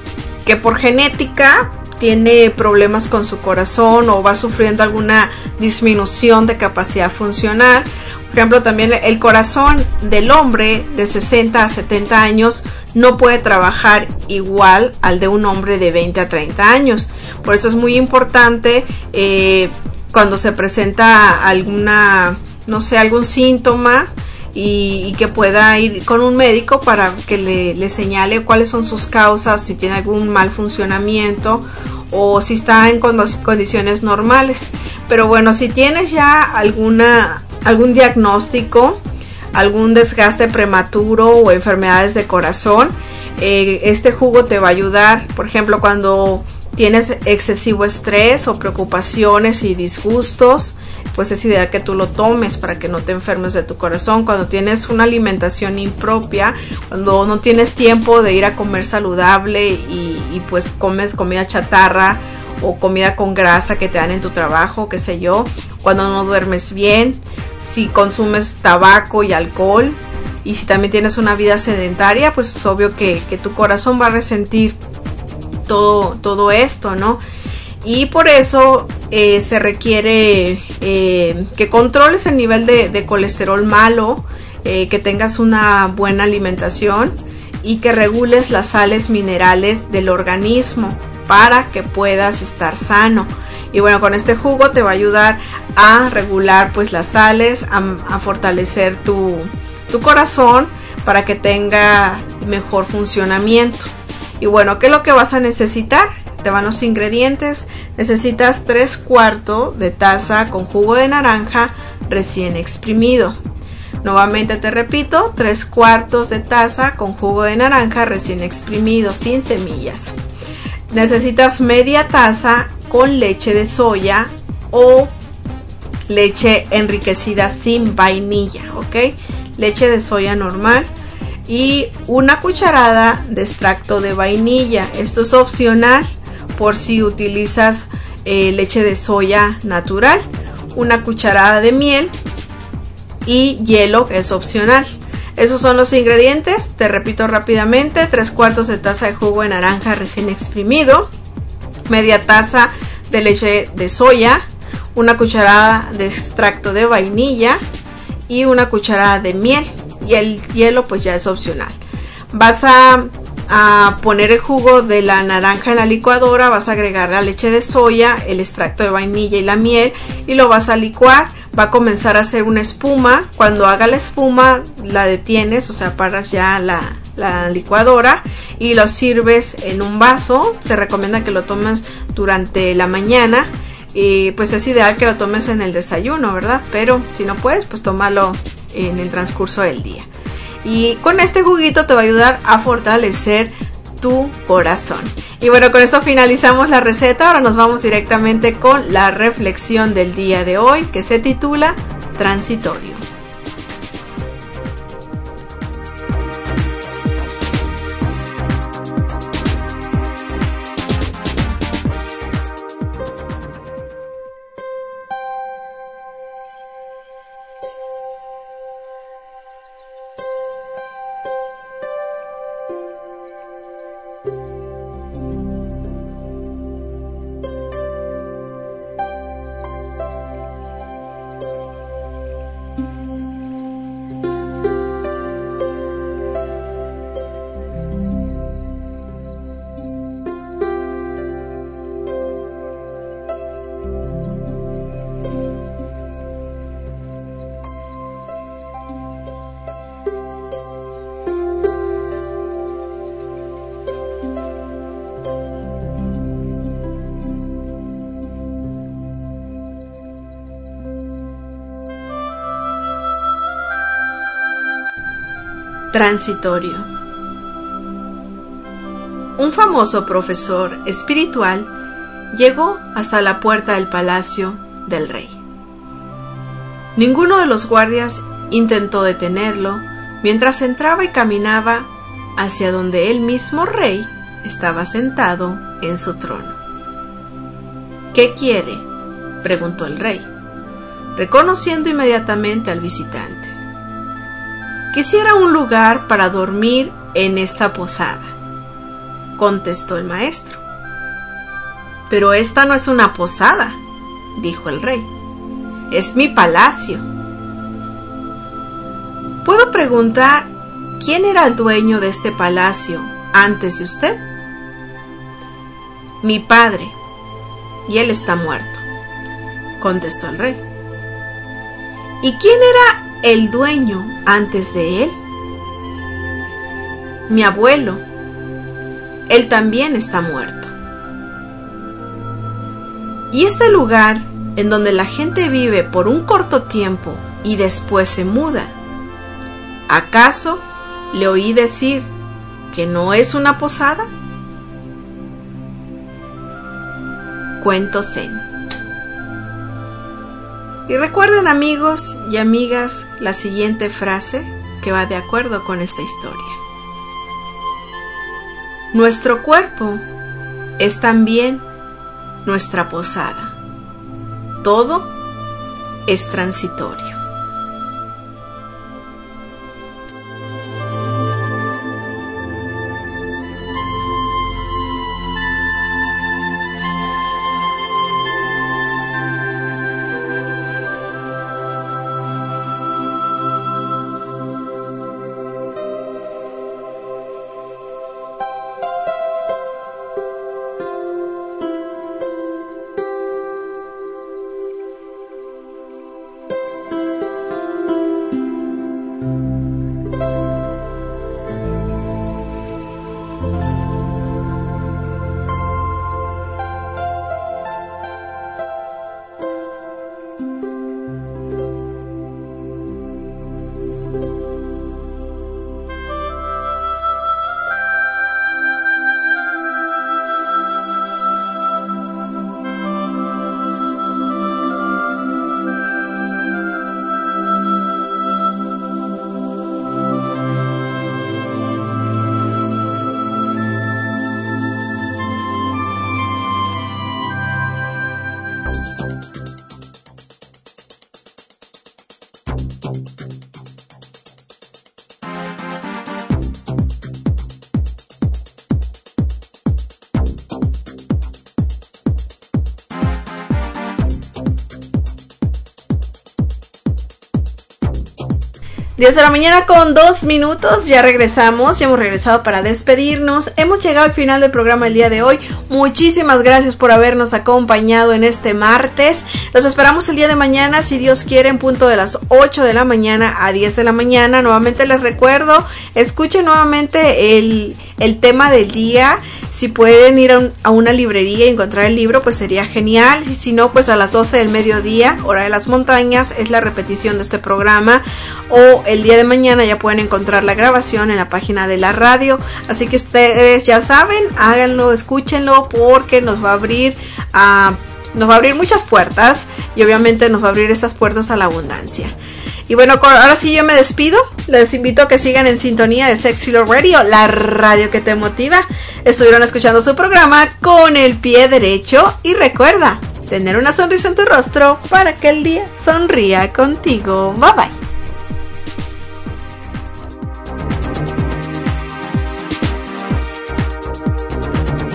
por genética tiene problemas con su corazón o va sufriendo alguna disminución de capacidad funcional. Por ejemplo, también el corazón del hombre de 60 a 70 años no puede trabajar igual al de un hombre de 20 a 30 años. Por eso es muy importante cuando se presenta alguna, no sé, algún síntoma y que pueda ir con un médico para que le señale cuáles son sus causas, si tiene algún mal funcionamiento o si está en condiciones normales. Pero bueno, si tienes ya algún diagnóstico, algún desgaste prematuro o enfermedades de corazón, este jugo te va a ayudar. Por ejemplo, cuando tienes excesivo estrés o preocupaciones y disgustos, pues es ideal que tú lo tomes para que no te enfermes de tu corazón. Cuando tienes una alimentación impropia, cuando no tienes tiempo de ir a comer saludable y pues comes comida chatarra o comida con grasa que te dan en tu trabajo, qué sé yo, cuando no duermes bien, si consumes tabaco y alcohol y si también tienes una vida sedentaria, pues es obvio que tu corazón va a resentir todo esto, ¿no? Y por eso se requiere que controles el nivel de colesterol malo, que tengas una buena alimentación y que regules las sales minerales del organismo para que puedas estar sano. Y bueno, con este jugo te va a ayudar a regular pues las sales, a fortalecer tu corazón para que tenga mejor funcionamiento. Y bueno, ¿qué es lo que vas a necesitar? Te van los ingredientes. Necesitas 3/4 de taza con jugo de naranja recién exprimido, Nuevamente te repito, 3/4 de taza con jugo de naranja recién exprimido, sin semillas. Necesitas media taza con leche de soya o leche enriquecida sin vainilla, ¿ok? Leche de soya normal y una cucharada de extracto de vainilla. Esto es opcional por si utilizas leche de soya natural. Una cucharada de miel y hielo, que es opcional. Esos son los ingredientes. Te repito rápidamente: 3/4 de taza de jugo de naranja recién exprimido, media taza de leche de soya, una cucharada de extracto de vainilla y una cucharada de miel, y el hielo pues ya es opcional. Vas a poner el jugo de la naranja en la licuadora, vas a agregar la leche de soya, el extracto de vainilla y la miel y lo vas a licuar. Va a comenzar a hacer una espuma. Cuando haga la espuma la detienes, o sea, paras ya la licuadora y lo sirves en un vaso. Se recomienda que lo tomes durante la mañana y pues es ideal que lo tomes en el desayuno, ¿verdad? Pero si no puedes, pues tómalo en el transcurso del día. Y con este juguito te va a ayudar a fortalecer tu corazón. Y bueno, con esto finalizamos la receta. Ahora nos vamos directamente con la reflexión del día de hoy, que se titula Transitorio. Transitorio. Un famoso profesor espiritual llegó hasta la puerta del palacio del rey. Ninguno de los guardias intentó detenerlo mientras entraba y caminaba hacia donde el mismo rey estaba sentado en su trono. ¿Qué quiere?, preguntó el rey, reconociendo inmediatamente al visitante. Quisiera un lugar para dormir en esta posada, contestó el maestro. Pero esta no es una posada, dijo el rey. Es mi palacio. ¿Puedo preguntar quién era el dueño de este palacio antes de usted? Mi padre, y él está muerto, contestó el rey. ¿Y quién era el dueño antes de él? Mi abuelo. Él también está muerto. ¿Y este lugar en donde la gente vive por un corto tiempo y después se muda? ¿Acaso le oí decir que no es una posada? Cuento Zen. Y recuerden, amigos y amigas, la siguiente frase que va de acuerdo con esta historia. Nuestro cuerpo es también nuestra posada. Todo es transitorio. 10 de la mañana con 2 minutos, ya regresamos, ya hemos regresado para despedirnos. Hemos llegado al final del programa el día de hoy. Muchísimas gracias por habernos acompañado en este martes. Los esperamos el día de mañana, si Dios quiere, en punto de las 8 de la mañana a 10 de la mañana. Nuevamente les recuerdo, escuchen nuevamente el tema del día. Si pueden ir a una librería y encontrar el libro, pues sería genial. Y si no, pues a las 12 del mediodía, hora de las montañas, es la repetición de este programa. O el día de mañana ya pueden encontrar la grabación en la página de la radio. Así que ustedes ya saben, háganlo, escúchenlo, porque nos va a abrir muchas puertas. Y obviamente nos va a abrir esas puertas a la abundancia. Y bueno, ahora sí yo me despido. Les invito a que sigan en sintonía de Sexy Love Radio, la radio que te motiva. Estuvieron escuchando su programa Con el Pie Derecho. Y recuerda, tener una sonrisa en tu rostro para que el día sonría contigo. Bye bye.